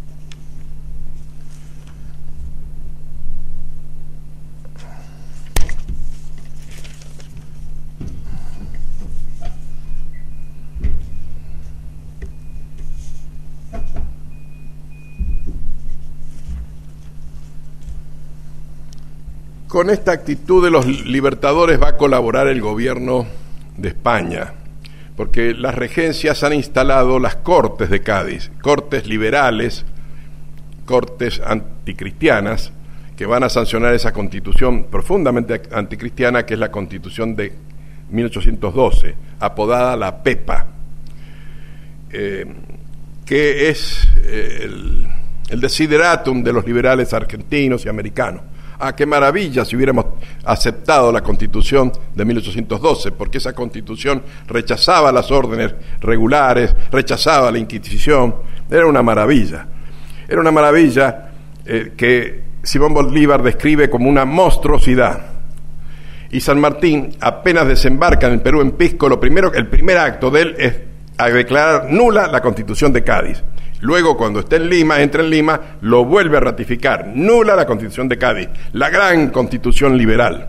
Con esta actitud de los libertadores va a colaborar el gobierno de España, porque las regencias han instalado las Cortes de Cádiz, cortes liberales, cortes anticristianas, que van a sancionar esa constitución profundamente anticristiana, que es la Constitución de mil ochocientos doce, apodada la Pepa, eh, que es eh, el, el desideratum de los liberales argentinos y americanos. Ah, qué maravilla si hubiéramos aceptado la Constitución de mil ochocientos doce, porque esa Constitución rechazaba las órdenes regulares, rechazaba la Inquisición. Era una maravilla. Era una maravilla eh, que Simón Bolívar describe como una monstruosidad. Y San Martín apenas desembarca en el Perú, en Pisco, lo primero, el primer acto de él es a declarar nula la Constitución de Cádiz. Luego, cuando esté en Lima, entra en Lima, lo vuelve a ratificar. Nula la Constitución de Cádiz, la gran Constitución liberal.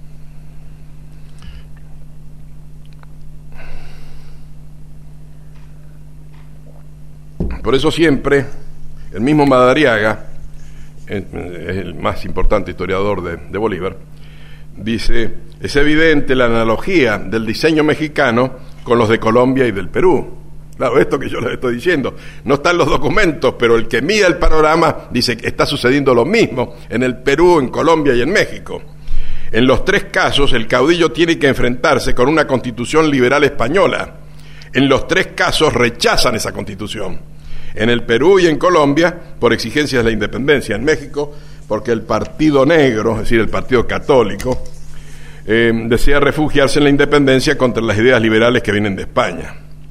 Por eso siempre, el mismo Madariaga, es el más importante historiador de, de Bolívar, dice: es evidente la analogía del diseño mexicano con los de Colombia y del Perú. Claro, esto que yo les estoy diciendo, no están los documentos, pero el que mira el panorama dice que está sucediendo lo mismo en el Perú, en Colombia y en México. En los tres casos, el caudillo tiene que enfrentarse con una constitución liberal española. En los tres casos rechazan esa constitución. En el Perú y en Colombia, por exigencias de la independencia. En México, porque el Partido Negro, es decir, el Partido Católico, eh, desea refugiarse en la independencia contra las ideas liberales que vienen de España.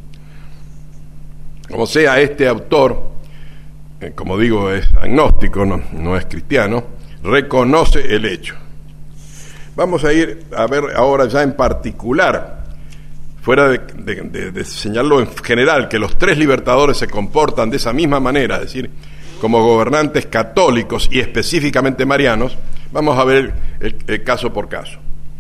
Como sea, este autor, eh, como digo, es agnóstico, no, no es cristiano, reconoce el hecho. Vamos a ir a ver ahora ya en particular, fuera de, de, de, de señalarlo en general, que los tres libertadores se comportan de esa misma manera, es decir, como gobernantes católicos y específicamente marianos. Vamos a ver el, el, el caso por caso.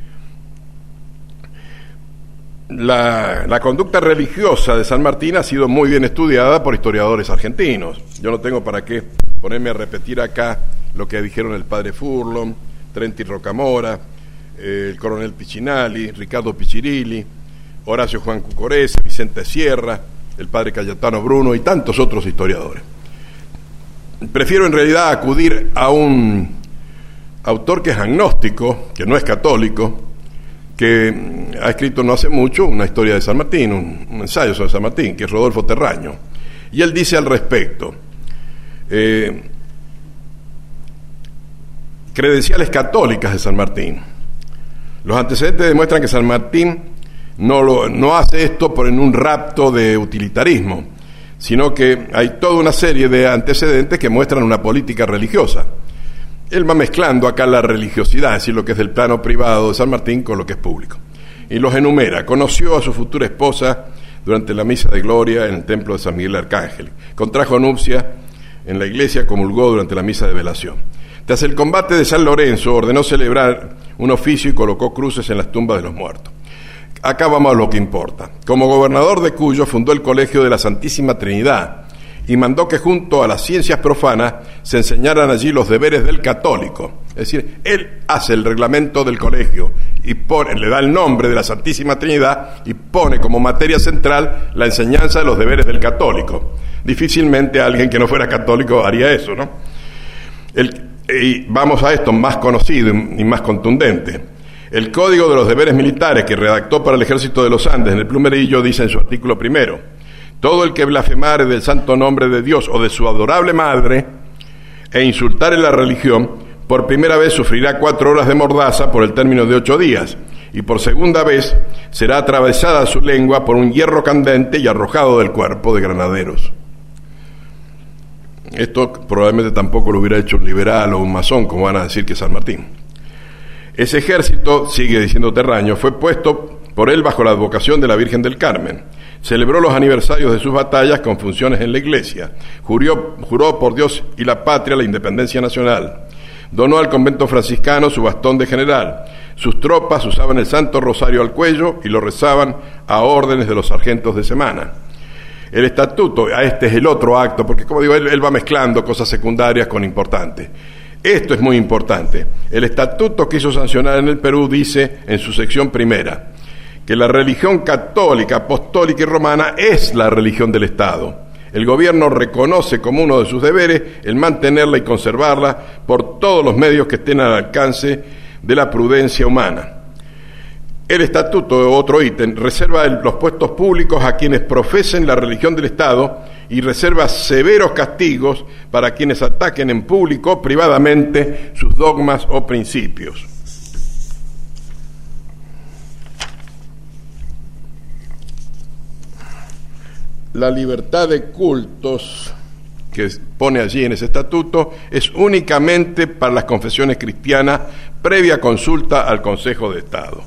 La, la conducta religiosa de San Martín ha sido muy bien estudiada por historiadores argentinos. Yo no tengo para qué ponerme a repetir acá lo que dijeron el padre Furlong, Trenti Rocamora, eh, el coronel Piccinali, Ricardo Piccirilli, Horacio Juan Cucorese, Vicente Sierra, el padre Cayetano Bruno y tantos otros historiadores. Prefiero en realidad acudir a un autor que es agnóstico, que no es católico, que ha escrito no hace mucho una historia de San Martín, un, un ensayo sobre San Martín, que es Rodolfo Terraño. Y él dice al respecto, eh, credenciales católicas de San Martín. Los antecedentes demuestran que San Martín no, lo, no hace esto por en un rapto de utilitarismo, sino que hay toda una serie de antecedentes que muestran una política religiosa. Él va mezclando acá la religiosidad, es decir, lo que es del plano privado de San Martín con lo que es público. Y los enumera. Conoció a su futura esposa durante la misa de gloria en el templo de San Miguel de Arcángel. Contrajo nupcia en la iglesia, comulgó durante la misa de velación. Tras el combate de San Lorenzo, ordenó celebrar un oficio y colocó cruces en las tumbas de los muertos. Acá vamos a lo que importa. Como gobernador de Cuyo, fundó el Colegio de la Santísima Trinidad y mandó que junto a las ciencias profanas se enseñaran allí los deberes del católico. Es decir, él hace el reglamento del colegio y pone, le da el nombre de la Santísima Trinidad y pone como materia central la enseñanza de los deberes del católico. Difícilmente alguien que no fuera católico haría eso, ¿no? El, y vamos a esto más conocido y más contundente. El Código de los Deberes Militares que redactó para el Ejército de los Andes en el Plumerillo dice en su artículo primero: todo el que blasfemare del santo nombre de Dios o de su adorable madre e insultare la religión, por primera vez sufrirá cuatro horas de mordaza por el término de ocho días, y por segunda vez será atravesada su lengua por un hierro candente y arrojado del cuerpo de granaderos. Esto probablemente tampoco lo hubiera hecho un liberal o un masón, como van a decir que San Martín. Ese ejército, sigue diciendo Terraño, fue puesto por él bajo la advocación de la Virgen del Carmen. Celebró los aniversarios de sus batallas con funciones en la iglesia. Juró, juró por Dios y la patria la independencia nacional. Donó al convento franciscano su bastón de general. Sus tropas usaban el Santo Rosario al cuello y lo rezaban a órdenes de los sargentos de semana. El estatuto, a este es el otro acto, porque como digo, él, él va mezclando cosas secundarias con importantes. Esto es muy importante. El estatuto que hizo sancionar en el Perú dice en su sección primera que la religión católica, apostólica y romana es la religión del Estado. El gobierno reconoce como uno de sus deberes el mantenerla y conservarla por todos los medios que estén al alcance de la prudencia humana. El estatuto, otro ítem, reserva el, los puestos públicos a quienes profesen la religión del Estado y reserva severos castigos para quienes ataquen en público o privadamente sus dogmas o principios. La libertad de cultos que pone allí en ese estatuto es únicamente para las confesiones cristianas previa consulta al Consejo de Estado.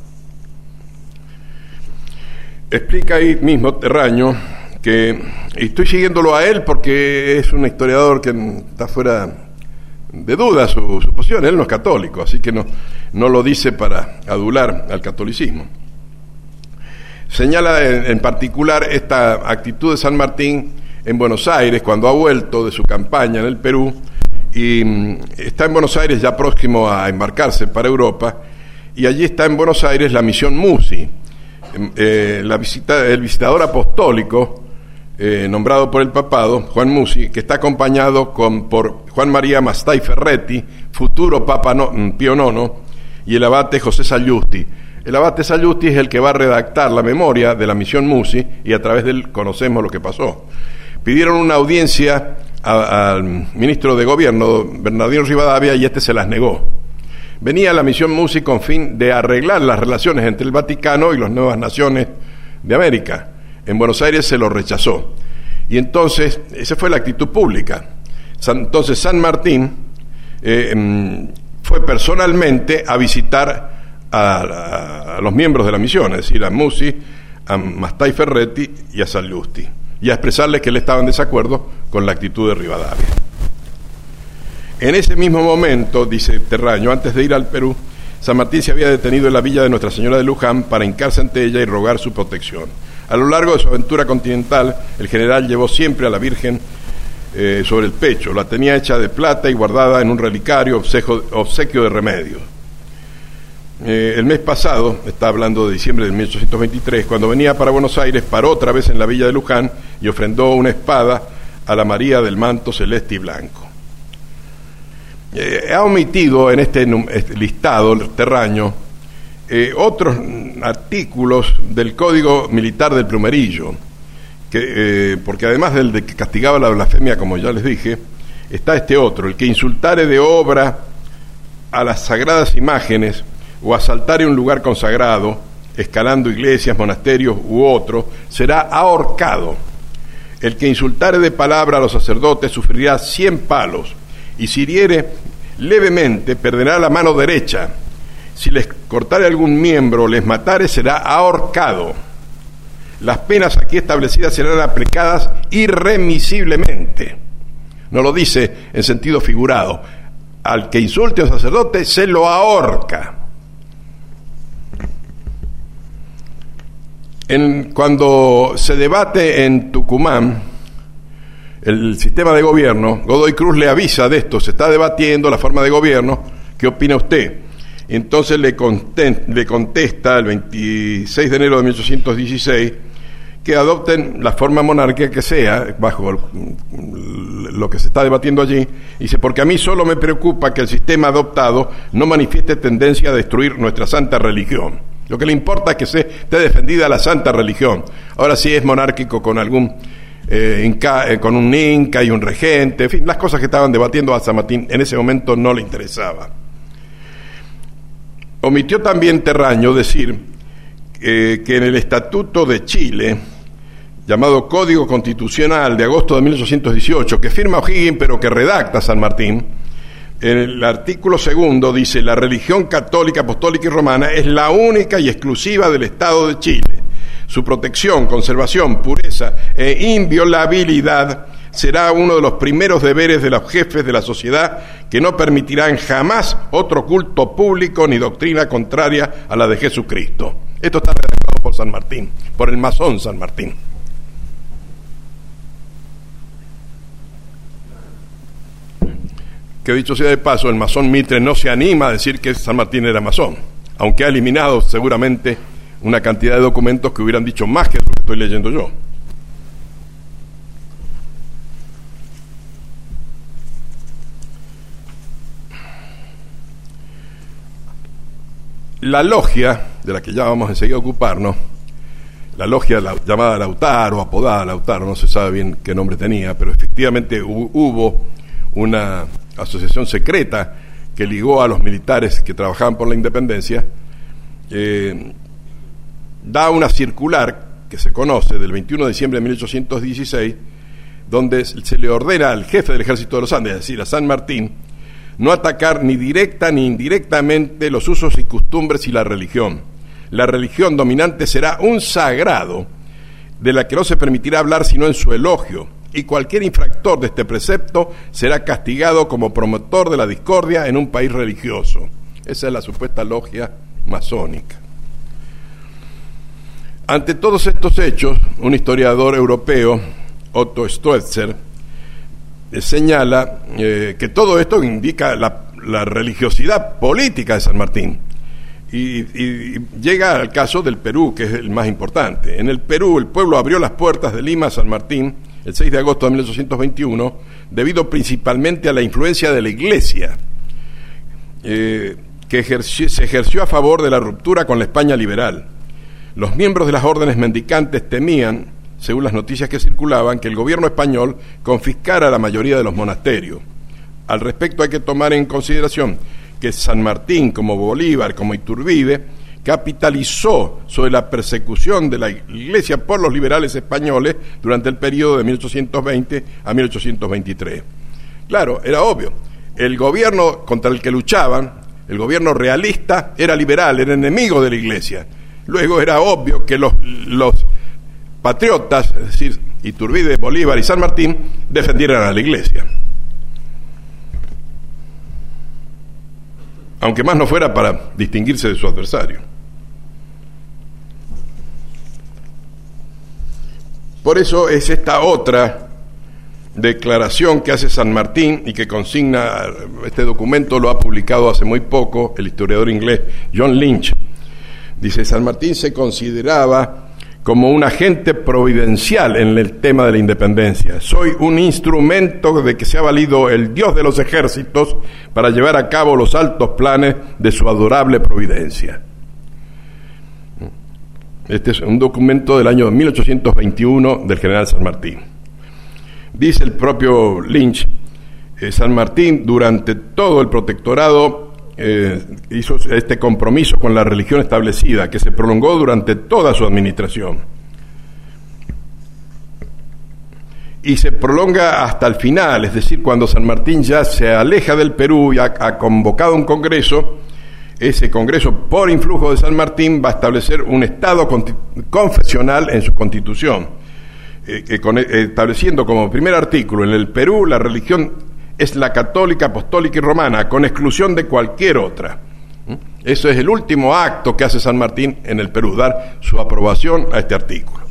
Explica ahí mismo Terraño que, y estoy siguiéndolo a él porque es un historiador que está fuera de duda su, su posición, él no es católico, así que no, no lo dice para adular al catolicismo. Señala en, en particular esta actitud de San Martín en Buenos Aires cuando ha vuelto de su campaña en el Perú y mm, está en Buenos Aires ya próximo a embarcarse para Europa, y allí está en Buenos Aires la misión Musi, eh, la visita, el visitador apostólico eh, nombrado por el papado, Juan Musi, que está acompañado con, por Juan María Mastai Ferretti, futuro Papa no, Pío nono, y el abate José Sallusti. El abate Sallusti es el que va a redactar la memoria de la misión Musi y a través de él conocemos lo que pasó. Pidieron una audiencia a, al ministro de gobierno, Bernardino Rivadavia, y este se las negó. Venía la misión Musi con fin de arreglar las relaciones entre el Vaticano y las nuevas naciones de América. En Buenos Aires se lo rechazó. Y entonces, esa fue la actitud pública. San, entonces San Martín eh, fue personalmente a visitar A, a, a los miembros de la misión, es decir, a Musi, a Mastai Ferretti y a Sallusti, y a expresarles que él estaba en desacuerdo con la actitud de Rivadavia. En ese mismo momento, dice Terraño, antes de ir al Perú, San Martín se había detenido en la villa de Nuestra Señora de Luján para hincarse ante ella y rogar su protección. A lo largo de su aventura continental, el general llevó siempre a la Virgen eh, sobre el pecho, la tenía hecha de plata y guardada en un relicario, obsequio, obsequio de remedios. eh, el mes pasado, está hablando de diciembre de mil ochocientos veintitrés, cuando venía para Buenos Aires, paró otra vez en la villa de Luján y ofrendó una espada a la María del Manto Celeste y Blanco. Eh, ha omitido en este, este listado terraño eh, otros artículos del Código Militar del Plumerillo, que, eh, porque además del de que castigaba la blasfemia, como ya les dije, está este otro: el que insultare de obra a las sagradas imágenes o asaltare un lugar consagrado, escalando iglesias, monasterios u otro, será ahorcado. El que insultare de palabra a los sacerdotes sufrirá cien palos, y si hiriere levemente perderá la mano derecha. Si les cortare algún miembro o les matare, será ahorcado. Las penas aquí establecidas serán aplicadas irremisiblemente. No lo dice en sentido figurado. Al que insulte a un sacerdote se lo ahorca. En, cuando se debate en Tucumán el sistema de gobierno, Godoy Cruz le avisa de esto: se está debatiendo la forma de gobierno, ¿qué opina usted? Entonces le, content, le contesta el veintiséis de enero de mil ochocientos dieciséis que adopten la forma monárquica que sea, bajo el, lo que se está debatiendo allí. Dice: porque a mí solo me preocupa que el sistema adoptado no manifieste tendencia a destruir nuestra santa religión. Lo que le importa es que se esté defendida la santa religión. Ahora, si es monárquico con algún eh, inca, eh, con un inca y un regente, en fin, las cosas que estaban debatiendo a San Martín en ese momento no le interesaba. Omitió también Terraño decir eh, que en el Estatuto de Chile, llamado Código Constitucional de agosto de mil ochocientos dieciocho, que firma O'Higgins pero que redacta San Martín, en el artículo segundo dice: la religión católica, apostólica y romana es la única y exclusiva del Estado de Chile. Su protección, conservación, pureza e inviolabilidad será uno de los primeros deberes de los jefes de la sociedad, que no permitirán jamás otro culto público ni doctrina contraria a la de Jesucristo. Esto está redactado por San Martín, por el masón San Martín. Que dicho sea de paso, el masón Mitre no se anima a decir que San Martín era masón, aunque ha eliminado seguramente una cantidad de documentos que hubieran dicho más que lo que estoy leyendo yo. La logia, de la que ya vamos enseguida a ocuparnos, la logia la, llamada Lautaro, apodada Lautaro, no se sabe bien qué nombre tenía, pero efectivamente hu- hubo una asociación secreta que ligó a los militares que trabajaban por la independencia, eh, da una circular que se conoce del veintiuno de diciembre de mil ochocientos dieciséis, donde se le ordena al jefe del Ejército de los Andes, es decir, a San Martín, no atacar ni directa ni indirectamente los usos y costumbres y la religión. La religión dominante será un sagrado de la que no se permitirá hablar sino en su elogio, y cualquier infractor de este precepto será castigado como promotor de la discordia en un país religioso. Esa es la supuesta logia masónica. Ante todos estos hechos, un historiador europeo, Otto Stoetzer, eh, señala eh, que todo esto indica la, la religiosidad política de San Martín. Y, y, y llega al caso del Perú, que es el más importante. En el Perú, el pueblo abrió las puertas de Lima a San Martín el seis de agosto de mil ochocientos veintiuno, debido principalmente a la influencia de la Iglesia, eh, que ejerció, se ejerció a favor de la ruptura con la España liberal. Los miembros de las órdenes mendicantes temían, según las noticias que circulaban, que el gobierno español confiscara la mayoría de los monasterios. Al respecto hay que tomar en consideración que San Martín, como Bolívar, como Iturbide, capitalizó sobre la persecución de la Iglesia por los liberales españoles durante el periodo de mil ochocientos veinte a mil ochocientos veintitrés. Claro, era obvio, el gobierno contra el que luchaban, el gobierno realista, era liberal, era enemigo de la Iglesia. Luego era obvio que los, los patriotas, es decir, Iturbide, Bolívar y San Martín, defendieran a la Iglesia. Aunque más no fuera para distinguirse de su adversario. Por eso es esta otra declaración que hace San Martín y que consigna, este documento lo ha publicado hace muy poco el historiador inglés John Lynch. Dice: San Martín se consideraba como un agente providencial en el tema de la independencia. Soy un instrumento de que se ha valido el Dios de los ejércitos para llevar a cabo los altos planes de su adorable providencia. Este es un documento del año mil ochocientos veintiuno del general San Martín. Dice el propio Lynch, eh, San Martín durante todo el protectorado Eh, hizo este compromiso con la religión establecida, que se prolongó durante toda su administración y se prolonga hasta el final, es decir, cuando San Martín ya se aleja del Perú y ha, ha convocado un congreso. Ese congreso, por influjo de San Martín, va a establecer un estado confesional en su constitución, eh, que con, eh, estableciendo como primer artículo: en el Perú la religión es la católica, apostólica y romana, con exclusión de cualquier otra. Eso es el último acto que hace San Martín en el Perú, dar su aprobación a este artículo.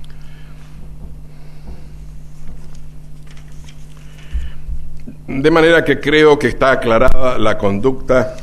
De manera que creo que está aclarada la conducta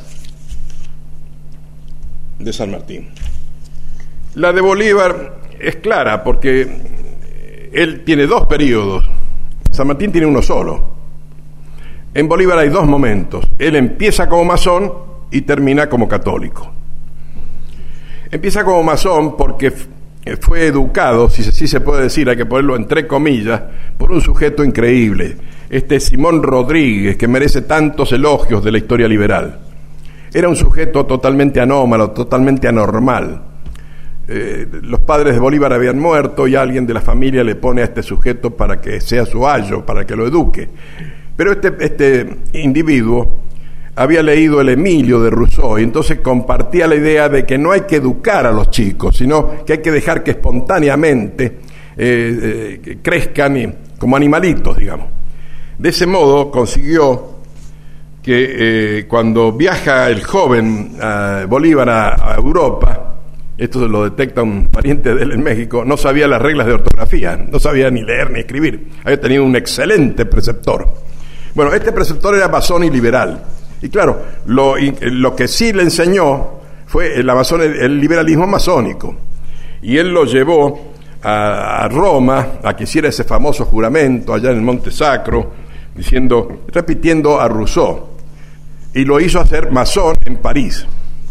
de San Martín. La de Bolívar es clara porque él tiene dos periodos. San Martín tiene uno solo. En Bolívar hay dos momentos. Él empieza como masón y termina como católico. Empieza como masón porque fue educado, si así se puede decir, hay que ponerlo entre comillas, por un sujeto increíble, este Simón Rodríguez, que merece tantos elogios de la historia liberal. Era un sujeto totalmente anómalo, totalmente anormal. Eh, los padres de Bolívar habían muerto y alguien de la familia le pone a este sujeto para que sea su ayo, para que lo eduque. Pero este, este individuo había leído el Emilio de Rousseau y entonces compartía la idea de que no hay que educar a los chicos, sino que hay que dejar que espontáneamente eh, eh, crezcan y, como animalitos, digamos. De ese modo consiguió que eh, cuando viaja el joven a Bolívar a, a Europa, esto lo detecta un pariente de él en México, no sabía las reglas de ortografía, no sabía ni leer ni escribir, había tenido un excelente preceptor. Bueno, este preceptor era masón y liberal. Y claro, lo, lo que sí le enseñó fue el, masón, el liberalismo masónico. Y él lo llevó a, a Roma a que hiciera ese famoso juramento allá en el Monte Sacro, diciendo, repitiendo a Rousseau. Y lo hizo hacer masón en París.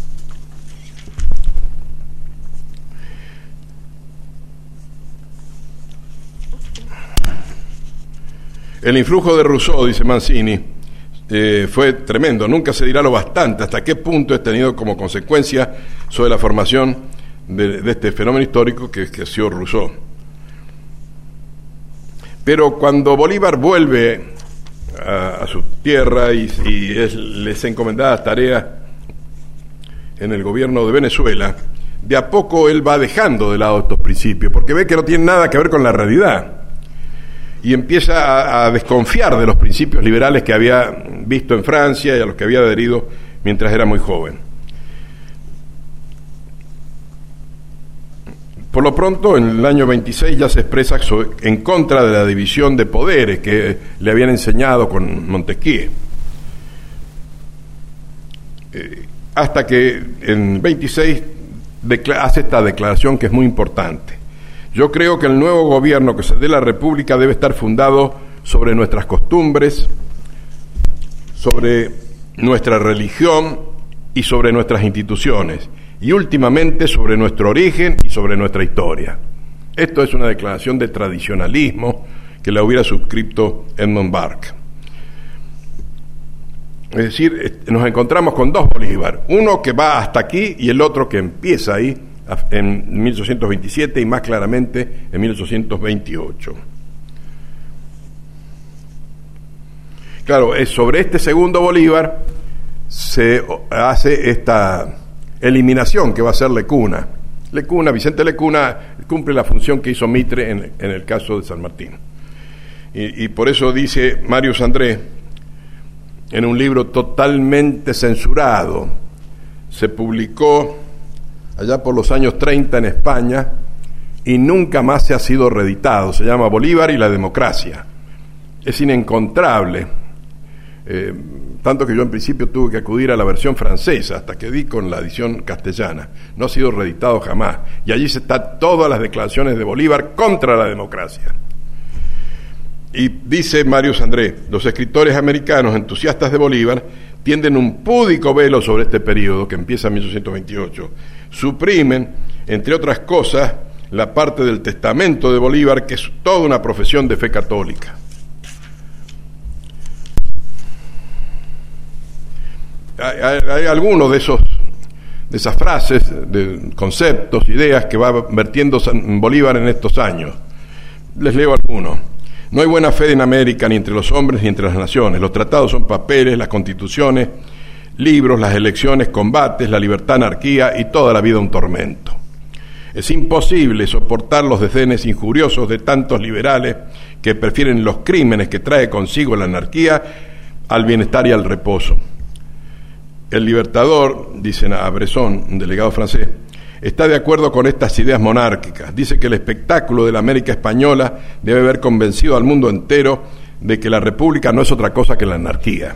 El influjo de Rousseau, dice Mancini, eh, fue tremendo. Nunca se dirá lo bastante hasta qué punto es tenido como consecuencia sobre la formación de, de este fenómeno histórico que ejerció Rousseau. Pero cuando Bolívar vuelve a, a su tierra y, y es, les encomendada tarea en el gobierno de Venezuela, de a poco él va dejando de lado estos principios, porque ve que no tienen nada que ver con la realidad. Y empieza a, a desconfiar de los principios liberales que había visto en Francia y a los que había adherido mientras era muy joven. Por lo pronto, en el año veintiséis ya se expresa en contra de la división de poderes que le habían enseñado con Montesquieu. Eh, hasta que en veintiséis decla- hace esta declaración que es muy importante. Yo creo que el nuevo gobierno que se dé la República debe estar fundado sobre nuestras costumbres, sobre nuestra religión y sobre nuestras instituciones, y últimamente sobre nuestro origen y sobre nuestra historia. Esto es una declaración de tradicionalismo que la hubiera suscrito Edmund Burke. Es decir, nos encontramos con dos Bolívar, uno que va hasta aquí y el otro que empieza ahí en mil ochocientos veintisiete y más claramente en mil ochocientos veintiocho. Claro, es sobre este segundo Bolívar se hace esta eliminación que va a ser Lecuna. Lecuna, Vicente Lecuna cumple la función que hizo Mitre en, en el caso de San Martín. Y, y por eso dice Marius André, en un libro totalmente censurado, se publicó allá por los años treinta en España y nunca más se ha sido reeditado. Se llama Bolívar y la democracia. es inencontrable, eh, tanto que yo en principio tuve que acudir a la versión francesa hasta que di con la edición castellana. No ha sido reeditado jamás, y allí están todas las declaraciones de Bolívar contra la democracia. Y dice Marius André: los escritores americanos entusiastas de Bolívar tienden un púdico velo sobre este periodo que empieza en mil ochocientos veintiocho. Suprimen, entre otras cosas, la parte del testamento de Bolívar, que es toda una profesión de fe católica. Hay, hay, hay algunos de esos de esas frases, de conceptos, ideas que va vertiendo Bolívar en estos años. Les leo algunos. No hay buena fe en América, ni entre los hombres ni entre las naciones. Los tratados son papeles, las constituciones, libros, las elecciones, combates, la libertad, anarquía, y toda la vida un tormento. Es imposible soportar los desdenes injuriosos de tantos liberales que prefieren los crímenes que trae consigo la anarquía al bienestar y al reposo. El Libertador, dicen a Bresson, un delegado francés, está de acuerdo con estas ideas monárquicas. Dice que el espectáculo de la América española debe haber convencido al mundo entero de que la república no es otra cosa que la anarquía.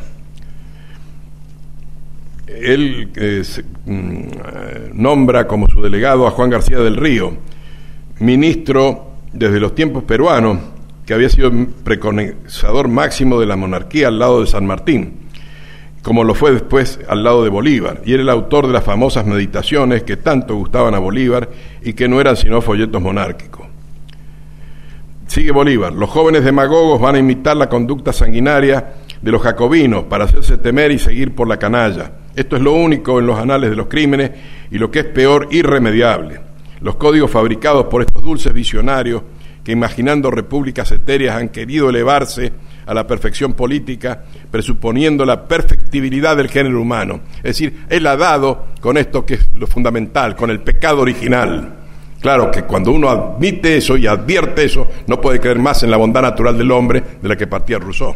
Él eh, se, mm, nombra como su delegado a Juan García del Río, ministro desde los tiempos peruanos, que había sido preconizador máximo de la monarquía al lado de San Martín, como lo fue después al lado de Bolívar, y era el autor de las famosas meditaciones que tanto gustaban a Bolívar y que no eran sino folletos monárquicos. Sigue Bolívar: los jóvenes demagogos van a imitar la conducta sanguinaria de los jacobinos para hacerse temer y seguir por la canalla. Esto es lo único en los anales de los crímenes y, lo que es peor, irremediable. Los códigos fabricados por estos dulces visionarios que, imaginando repúblicas etéreas, han querido elevarse a la perfección política, presuponiendo la perfectibilidad del género humano. Es decir, él ha dado con esto que es lo fundamental, con el pecado original. Claro que cuando uno admite eso y advierte eso, no puede creer más en la bondad natural del hombre de la que partía Rousseau.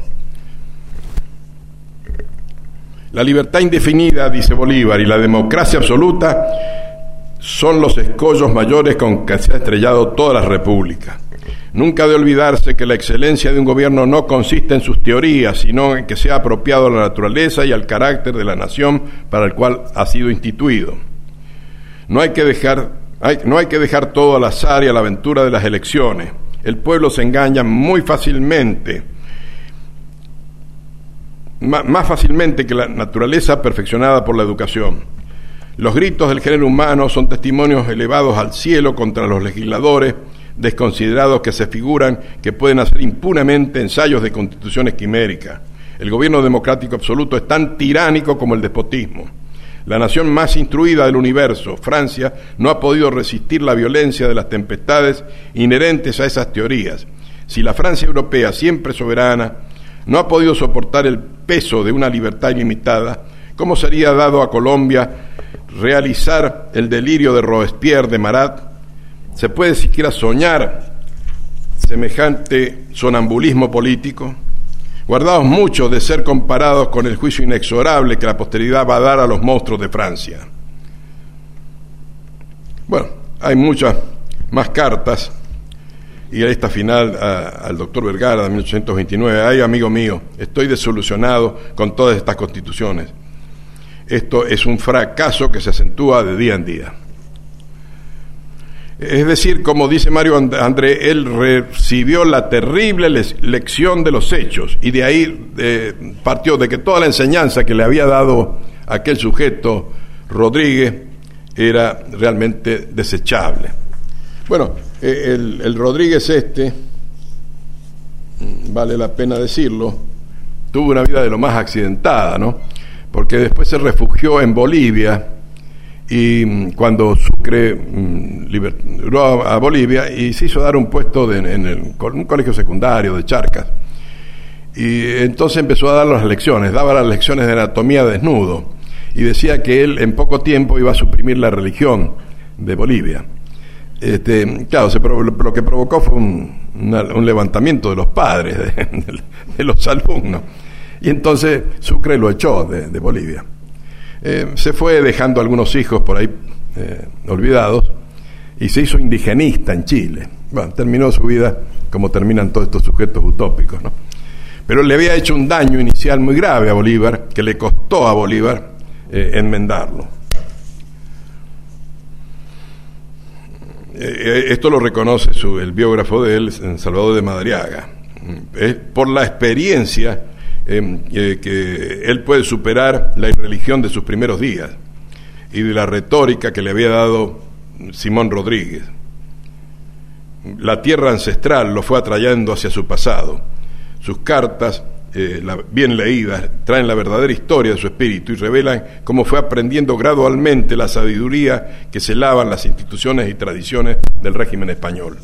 La libertad indefinida, dice Bolívar, y la democracia absoluta son los escollos mayores con que se ha estrellado toda la república. Nunca ha de olvidarse que la excelencia de un gobierno no consiste en sus teorías, sino en que sea apropiado a la naturaleza y al carácter de la nación para el cual ha sido instituido. No hay que dejar, hay, no hay que dejar todo al azar y a la aventura de las elecciones. El pueblo se engaña muy fácilmente, más, más fácilmente que la naturaleza perfeccionada por la educación. Los gritos del género humano son testimonios elevados al cielo contra los legisladores desconsiderados que se figuran que pueden hacer impunemente ensayos de constituciones quiméricas. El gobierno democrático absoluto es tan tiránico como el despotismo. La nación más instruida del universo, Francia, no ha podido resistir la violencia de las tempestades inherentes a esas teorías. Si la Francia europea, siempre soberana, no ha podido soportar el peso de una libertad ilimitada, ¿cómo sería dado a Colombia realizar el delirio de Robespierre, de Marat? ¿Se puede siquiera soñar semejante sonambulismo político? Guardaos mucho de ser comparados con el juicio inexorable que la posteridad va a dar a los monstruos de Francia. Bueno, hay muchas más cartas, y a esta final a, al doctor Vergara de mil ochocientos veintinueve. Ay, amigo mío, estoy desilusionado con todas estas constituciones. Esto es un fracaso que se acentúa de día en día. Es decir, como dice Mario André, él recibió la terrible lección de los hechos, y de ahí eh, partió de que toda la enseñanza que le había dado aquel sujeto Rodríguez era realmente desechable. Bueno, eh, el, el Rodríguez este, vale la pena decirlo, tuvo una vida de lo más accidentada, ¿no? Porque después se refugió en Bolivia, y cuando Sucre mm, liberó a, a Bolivia, y se hizo dar un puesto de, en, el, en un colegio secundario de Charcas, y entonces empezó a dar las lecciones, daba las lecciones de anatomía desnudo, y decía que él en poco tiempo iba a suprimir la religión de Bolivia. Este, claro, se, lo que provocó fue un, una, un levantamiento de los padres, de, de, de los alumnos, y entonces Sucre lo echó de, de Bolivia. Eh, se fue dejando algunos hijos por ahí eh, olvidados, y se hizo indigenista en Chile. Bueno, terminó su vida como terminan todos estos sujetos utópicos, ¿no? pero le había hecho un daño inicial muy grave a Bolívar, que le costó a Bolívar eh, enmendarlo. Eh, esto lo reconoce su, el biógrafo de él, Salvador de Madariaga. Es por la experiencia eh, eh, que él puede superar la irreligión de sus primeros días y de la retórica que le había dado Simón Rodríguez. La tierra ancestral lo fue atrayendo hacia su pasado. Sus cartas, eh, la, bien leídas, traen la verdadera historia de su espíritu y revelan cómo fue aprendiendo gradualmente la sabiduría que celaban las instituciones y tradiciones del régimen español.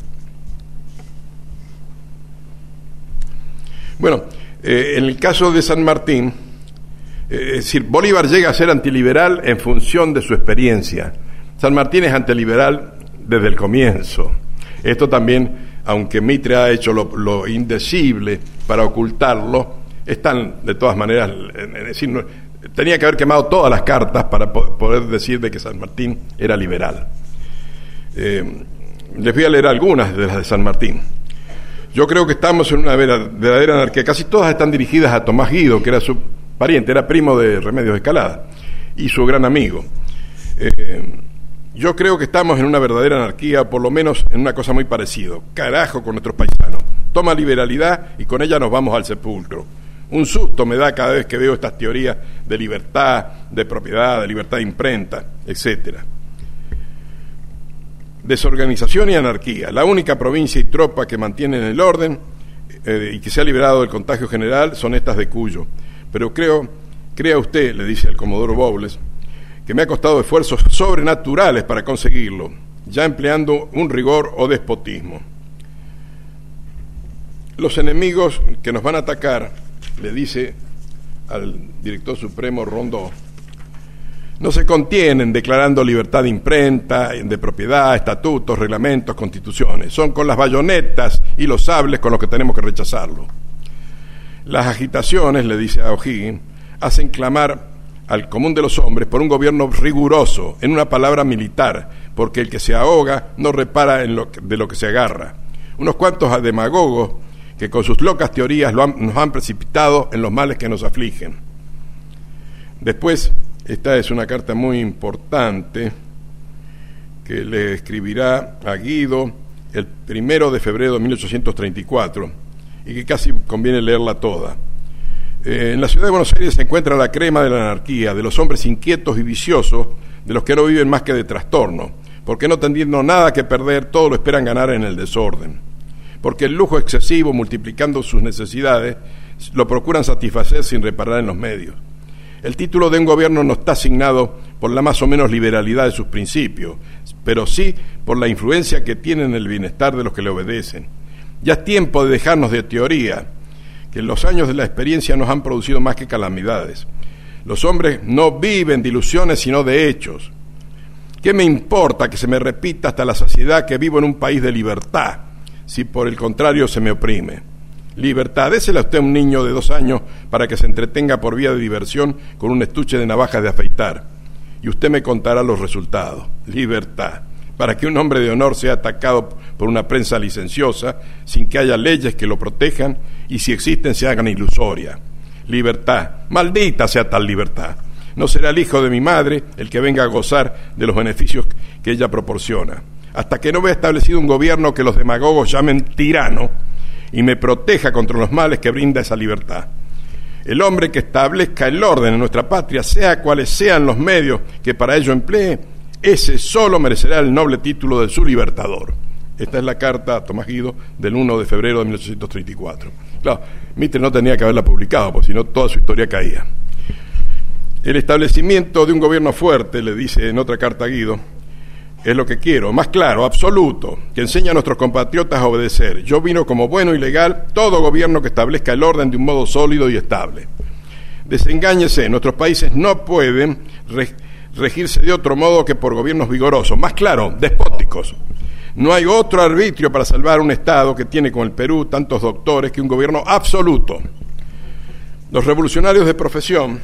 Bueno, eh, en el caso de San Martín, eh, es decir, Bolívar llega a ser antiliberal en función de su experiencia. San Martín es antiliberal desde el comienzo. Esto también, aunque Mitre ha hecho lo, lo indecible para ocultarlo, están de todas maneras, es decir, no, tenía que haber quemado todas las cartas para po- poder decir de que San Martín era liberal. Eh, les voy a leer algunas de las de San Martín. Yo creo que estamos en una verdadera anarquía. Casi todas están dirigidas a Tomás Guido, que era su pariente, era primo de Remedios de Escalada y su gran amigo. Eh, yo creo que estamos en una verdadera anarquía, por lo menos en una cosa muy parecida. Carajo con nuestros paisanos. Toma liberalidad y con ella nos vamos al sepulcro. Un susto me da cada vez que veo estas teorías de libertad, de propiedad, de libertad de imprenta, etcétera. Desorganización y anarquía. La única provincia y tropa que mantienen el orden eh, y que se ha liberado del contagio general son estas de Cuyo. Pero creo, crea usted, le dice el comodoro Bobles, que me ha costado esfuerzos sobrenaturales para conseguirlo, ya empleando un rigor o despotismo. Los enemigos que nos van a atacar, le dice al director supremo Rondó, no se contienen declarando libertad de imprenta, de propiedad, estatutos, reglamentos, constituciones. Son con las bayonetas y los sables con los que tenemos que rechazarlo. Las agitaciones, le dice a O'Higgins, hacen clamar al común de los hombres por un gobierno riguroso, en una palabra militar, porque el que se ahoga no repara en lo que, de lo que se agarra. Unos cuantos demagogos que con sus locas teorías lo han, nos han precipitado en los males que nos afligen. Después, esta es una carta muy importante que le escribirá a Guido el primero de febrero de mil ochocientos treinta y cuatro y que casi conviene leerla toda. Eh, en la ciudad de Buenos Aires se encuentra la crema de la anarquía, de los hombres inquietos y viciosos, de los que no viven más que de trastorno, porque no teniendo nada que perder, todo lo esperan ganar en el desorden, porque el lujo excesivo, multiplicando sus necesidades, lo procuran satisfacer sin reparar en los medios. El título de un gobierno no está asignado por la más o menos liberalidad de sus principios, pero sí por la influencia que tiene en el bienestar de los que le obedecen. Ya es tiempo de dejarnos de teoría, que en los años de la experiencia nos han producido más que calamidades. Los hombres no viven de ilusiones sino de hechos. ¿Qué me importa que se me repita hasta la saciedad que vivo en un país de libertad, si por el contrario se me oprime? Libertad, désela a usted a un niño de dos años para que se entretenga por vía de diversión con un estuche de navajas de afeitar, y usted me contará los resultados. Libertad, para que un hombre de honor sea atacado por una prensa licenciosa sin que haya leyes que lo protejan y si existen se hagan ilusorias. Libertad, maldita sea tal libertad. No será el hijo de mi madre el que venga a gozar de los beneficios que ella proporciona, hasta que no vea establecido un gobierno que los demagogos llamen tirano y me proteja contra los males que brinda esa libertad. El hombre que establezca el orden en nuestra patria, sea cuales sean los medios que para ello emplee, ese solo merecerá el noble título de su libertador. Esta es la carta a Tomás Guido del primero de febrero de mil ochocientos treinta y cuatro. Claro, Mitre no tenía que haberla publicado, porque si no toda su historia caía. El establecimiento de un gobierno fuerte, le dice en otra carta a Guido, es lo que quiero, más claro, absoluto, que enseñe a nuestros compatriotas a obedecer. Yo vino como bueno y legal todo gobierno que establezca el orden de un modo sólido y estable. Desengáñese, nuestros países no pueden re- regirse de otro modo que por gobiernos vigorosos, más claro, despóticos. No hay otro arbitrio para salvar un Estado que tiene con el Perú tantos doctores que un gobierno absoluto. Los revolucionarios de profesión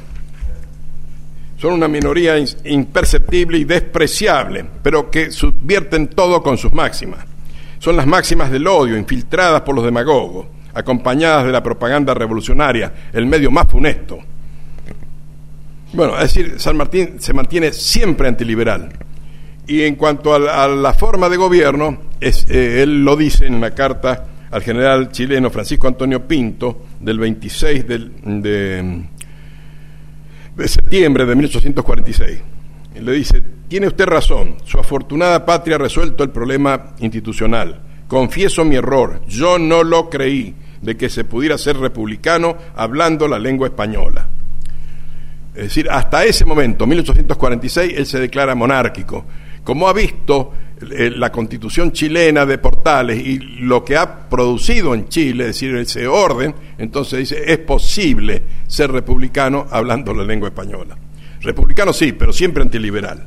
son una minoría imperceptible y despreciable, pero que subvierten todo con sus máximas. Son las máximas del odio, infiltradas por los demagogos. acompañadas de la propaganda revolucionaria, el medio más funesto. Bueno, es decir, San Martín se mantiene siempre antiliberal. Y en cuanto a la, a la forma de gobierno, es, eh, él lo dice en una carta al general chileno Francisco Antonio Pinto del veintiséis del, de, de septiembre de mil ochocientos cuarenta y seis. Y le dice: tiene usted razón, su afortunada patria ha resuelto el problema institucional. Confieso mi error, yo no lo creí, de que se pudiera ser republicano hablando la lengua española. Es decir, hasta ese momento, mil ochocientos cuarenta y seis, él se declara monárquico. Como ha visto eh, la Constitución chilena de Portales y lo que ha producido en Chile, es decir, ese orden, entonces dice, es posible ser republicano hablando la lengua española. Republicano sí, pero siempre antiliberal.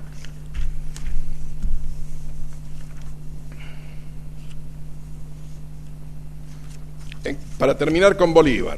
Eh, para terminar con Bolívar,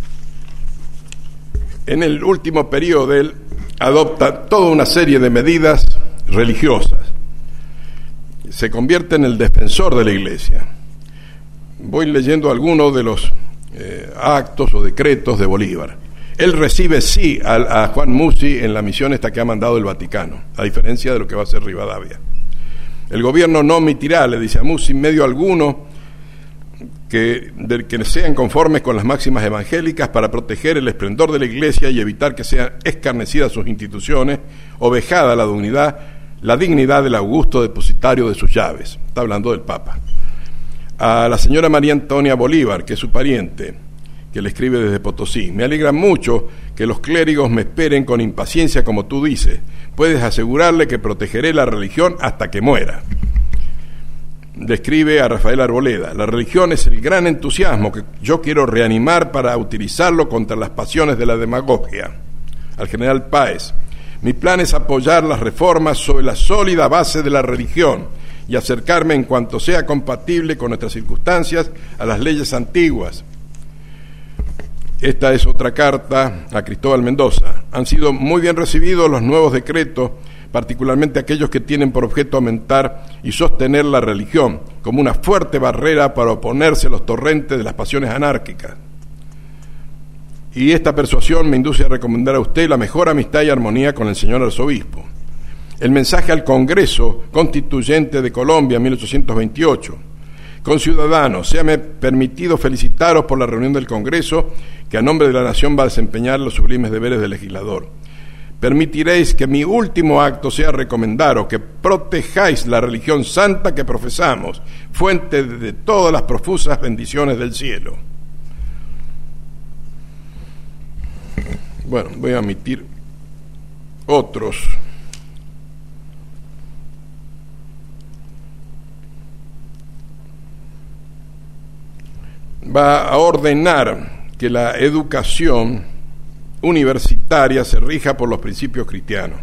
en el último periodo él adopta toda una serie de medidas religiosas. Se convierte en el defensor de la Iglesia. Voy leyendo algunos de los eh, actos o decretos de Bolívar. Él recibe sí a, a Juan Musi en la misión esta que ha mandado el Vaticano, a diferencia de lo que va a hacer Rivadavia. El gobierno no omitirá, le dice a Musi, medio alguno que, de, que sean conformes con las máximas evangélicas para proteger el esplendor de la Iglesia y evitar que sean escarnecidas sus instituciones o vejada la dignidad, la dignidad del augusto depositario de sus llaves. Está hablando del Papa. A la señora María Antonia Bolívar, que es su pariente, que le escribe desde Potosí: me alegra mucho que los clérigos me esperen con impaciencia, como tú dices. Puedes asegurarle que protegeré la religión hasta que muera. Le escribe a Rafael Arboleda: la religión es el gran entusiasmo que yo quiero reanimar para utilizarlo contra las pasiones de la demagogia. Al general Páez: mi plan es apoyar las reformas sobre la sólida base de la religión y acercarme en cuanto sea compatible con nuestras circunstancias a las leyes antiguas. Esta es otra carta a Cristóbal Mendoza. Han sido muy bien recibidos los nuevos decretos, particularmente aquellos que tienen por objeto aumentar y sostener la religión como una fuerte barrera para oponerse a los torrentes de las pasiones anárquicas. Y esta persuasión me induce a recomendar a usted la mejor amistad y armonía con el señor arzobispo. El mensaje al Congreso Constituyente de Colombia, mil ochocientos veintiocho. Conciudadanos, séame permitido felicitaros por la reunión del Congreso, que a nombre de la nación va a desempeñar los sublimes deberes del legislador. Permitiréis que mi último acto sea recomendaros que protejáis la religión santa que profesamos, fuente de todas las profusas bendiciones del cielo. Bueno, voy a omitir otros. Va a ordenar que la educación universitaria se rija por los principios cristianos.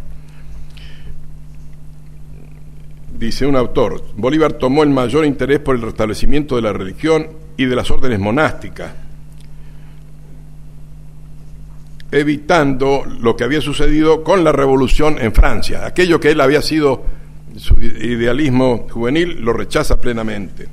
Dice un autor: Bolívar tomó el mayor interés por el restablecimiento de la religión y de las órdenes monásticas, evitando lo que había sucedido con la revolución en Francia. Aquello que él había sido su idealismo juvenil lo rechaza plenamente.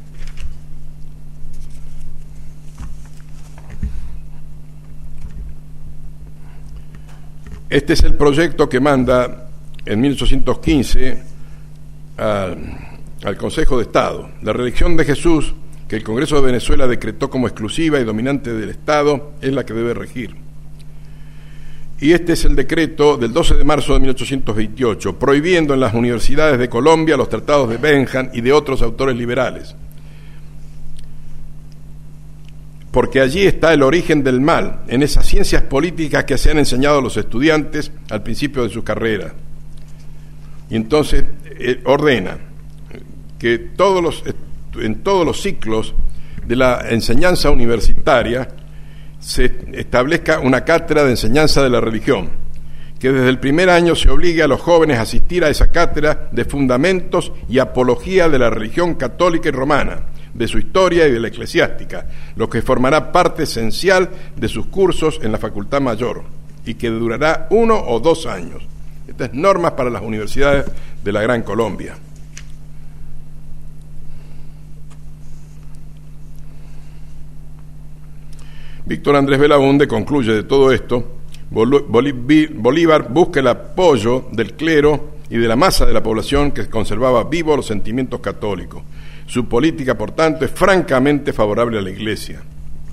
Este es el proyecto que manda en mil ochocientos quince al, al Consejo de Estado. La religión de Jesús, que el Congreso de Venezuela decretó como exclusiva y dominante del Estado, es la que debe regir. Y este es el decreto del doce de marzo de mil ochocientos veintiocho, prohibiendo en las universidades de Colombia los tratados de Bentham y de otros autores liberales. Porque allí está el origen del mal, en esas ciencias políticas que se han enseñado a los estudiantes al principio de su carrera. Y entonces eh, ordena que todos los, en todos los ciclos de la enseñanza universitaria se establezca una cátedra de enseñanza de la religión, que desde el primer año se obligue a los jóvenes a asistir a esa cátedra de fundamentos y apología de la religión católica y romana, de su historia y de la eclesiástica, lo que formará parte esencial de sus cursos en la Facultad Mayor y que durará uno o dos años. Estas normas para las universidades de la Gran Colombia. Víctor Andrés Belaunde concluye de todo esto: Bolívar busca el apoyo del clero y de la masa de la población que conservaba vivos los sentimientos católicos. Su política, por tanto, es francamente favorable a la Iglesia.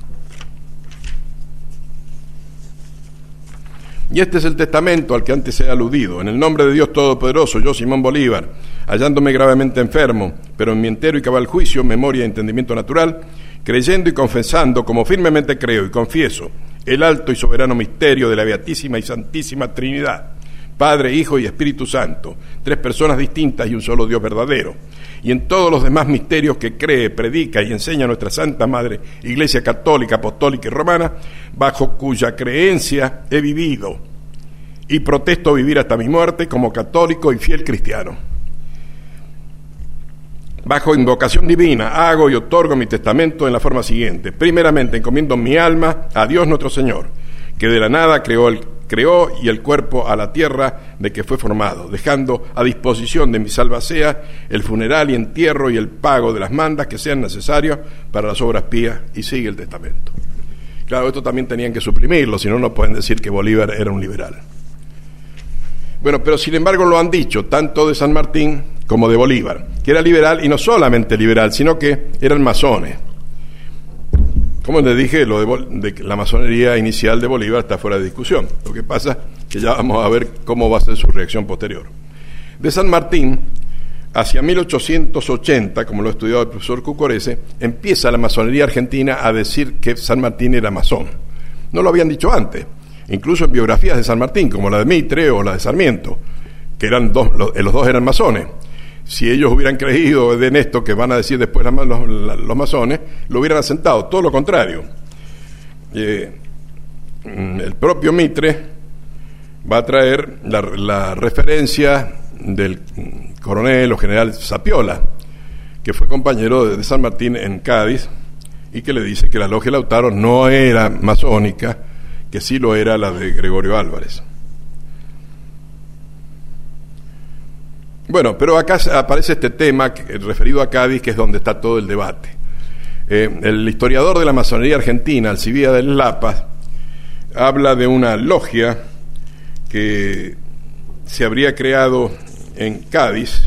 Y este es el testamento al que antes se ha aludido. En el nombre de Dios Todopoderoso, yo, Simón Bolívar, hallándome gravemente enfermo, pero en mi entero y cabal juicio, memoria y entendimiento natural, creyendo y confesando, como firmemente creo y confieso, el alto y soberano misterio de la Beatísima y Santísima Trinidad, Padre, Hijo y Espíritu Santo, tres personas distintas y un solo Dios verdadero, y en todos los demás misterios que cree, predica y enseña nuestra Santa Madre, Iglesia Católica, Apostólica y Romana, bajo cuya creencia he vivido y protesto vivir hasta mi muerte como católico y fiel cristiano. Bajo invocación divina, hago y otorgo mi testamento en la forma siguiente. Primeramente, encomiendo mi alma a Dios nuestro Señor, que de la nada creó el creó y el cuerpo a la tierra de que fue formado, dejando a disposición de mi salva sea el funeral y entierro y el pago de las mandas que sean necesarios para las obras pías, y sigue el testamento. Claro, esto también tenían que suprimirlo, si no, no pueden decir que Bolívar era un liberal. Bueno, pero sin embargo lo han dicho, tanto de San Martín como de Bolívar, que era liberal, y no solamente liberal, sino que eran masones. Como les dije, lo de, Bol- de la masonería inicial de Bolívar está fuera de discusión. Lo que pasa es que ya vamos a ver cómo va a ser su reacción posterior. De San Martín, hacia mil ochocientos ochenta, como lo ha estudiado el profesor Cucorese, empieza la masonería argentina a decir que San Martín era masón. No lo habían dicho antes, incluso en biografías de San Martín, como la de Mitre o la de Sarmiento, que eran dos, los, los dos eran masones. Si ellos hubieran creído en esto que van a decir después los, los, los masones, lo hubieran asentado, todo lo contrario. Eh, el propio Mitre va a traer la, la referencia del coronel o general Zapiola, que fue compañero de, de San Martín en Cádiz, y que le dice que la logia Lautaro no era masónica, que sí lo era la de Gregorio Álvarez. Bueno, pero acá aparece este tema que, referido a Cádiz, que es donde está todo el debate. Eh, el historiador de la masonería argentina, Alcibíades del Lapas, habla de una logia que se habría creado en Cádiz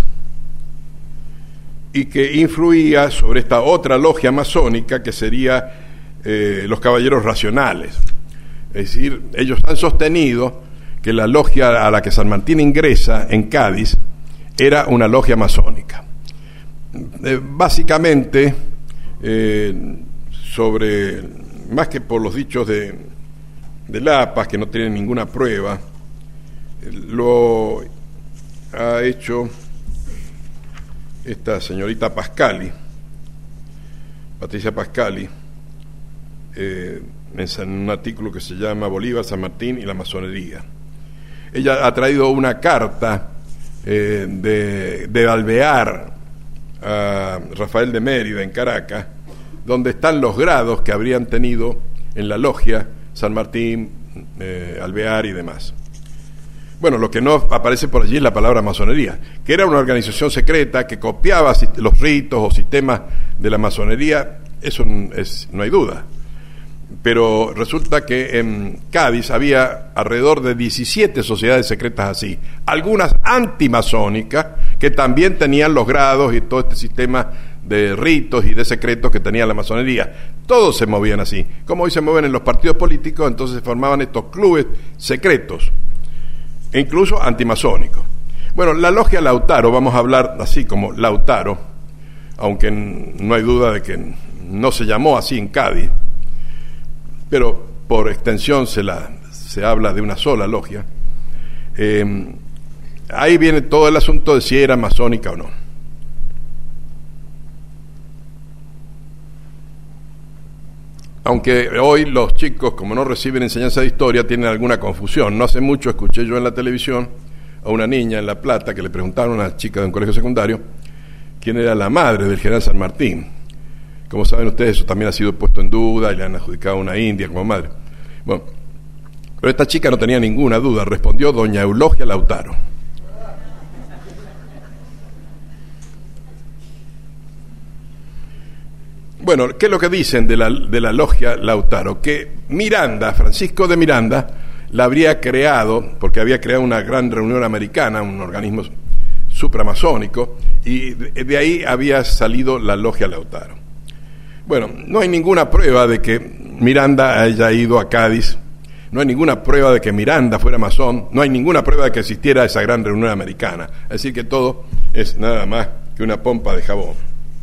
y que influía sobre esta otra logia masónica que sería eh, los Caballeros Racionales. Es decir, ellos han sostenido que la logia a la que San Martín ingresa en Cádiz era una logia masónica. Eh, básicamente, eh, sobre, más que por los dichos de, de Lapas, que no tienen ninguna prueba, eh, lo ha hecho esta señorita Pascali, Patricia Pascali, eh, en un artículo que se llama Bolívar, San Martín y la masonería. Ella ha traído una carta Eh, de, de Alvear a Rafael de Mérida en Caracas, donde están los grados que habrían tenido en la logia San Martín, eh, Alvear y demás. Bueno, lo que no aparece por allí es la palabra masonería, que era una organización secreta que copiaba los ritos o sistemas de la masonería, eso es, no hay duda. Pero resulta que en Cádiz había alrededor de diecisiete sociedades secretas así, algunas antimasónicas que también tenían los grados y todo este sistema de ritos y de secretos que tenía la masonería. Todos se movían así, como hoy se mueven en los partidos políticos, entonces se formaban estos clubes secretos, e incluso antimasónicos. Bueno, la logia Lautaro, vamos a hablar así como Lautaro, aunque no hay duda de que no se llamó así en Cádiz, pero por extensión se, la, se habla de una sola logia. Eh, ahí viene todo el asunto de si era masónica o no. Aunque hoy los chicos, como no reciben enseñanza de historia, tienen alguna confusión. No hace mucho escuché yo en la televisión a una niña en La Plata que le preguntaron a una chica de un colegio secundario quién era la madre del general San Martín. Como saben ustedes, eso también ha sido puesto en duda y le han adjudicado a una india como madre. Bueno, pero esta chica no tenía ninguna duda, respondió doña Eulogia Lautaro. Bueno, bueno, ¿qué es lo que dicen de la, de la logia Lautaro? Que Miranda, Francisco de Miranda, la habría creado, porque había creado una gran reunión americana, un organismo supramasónico, y de, de ahí había salido la logia Lautaro. Bueno, no hay ninguna prueba de que Miranda haya ido a Cádiz, no hay ninguna prueba de que Miranda fuera masón, no hay ninguna prueba de que existiera esa gran reunión americana. Es decir, que todo es nada más que una pompa de jabón.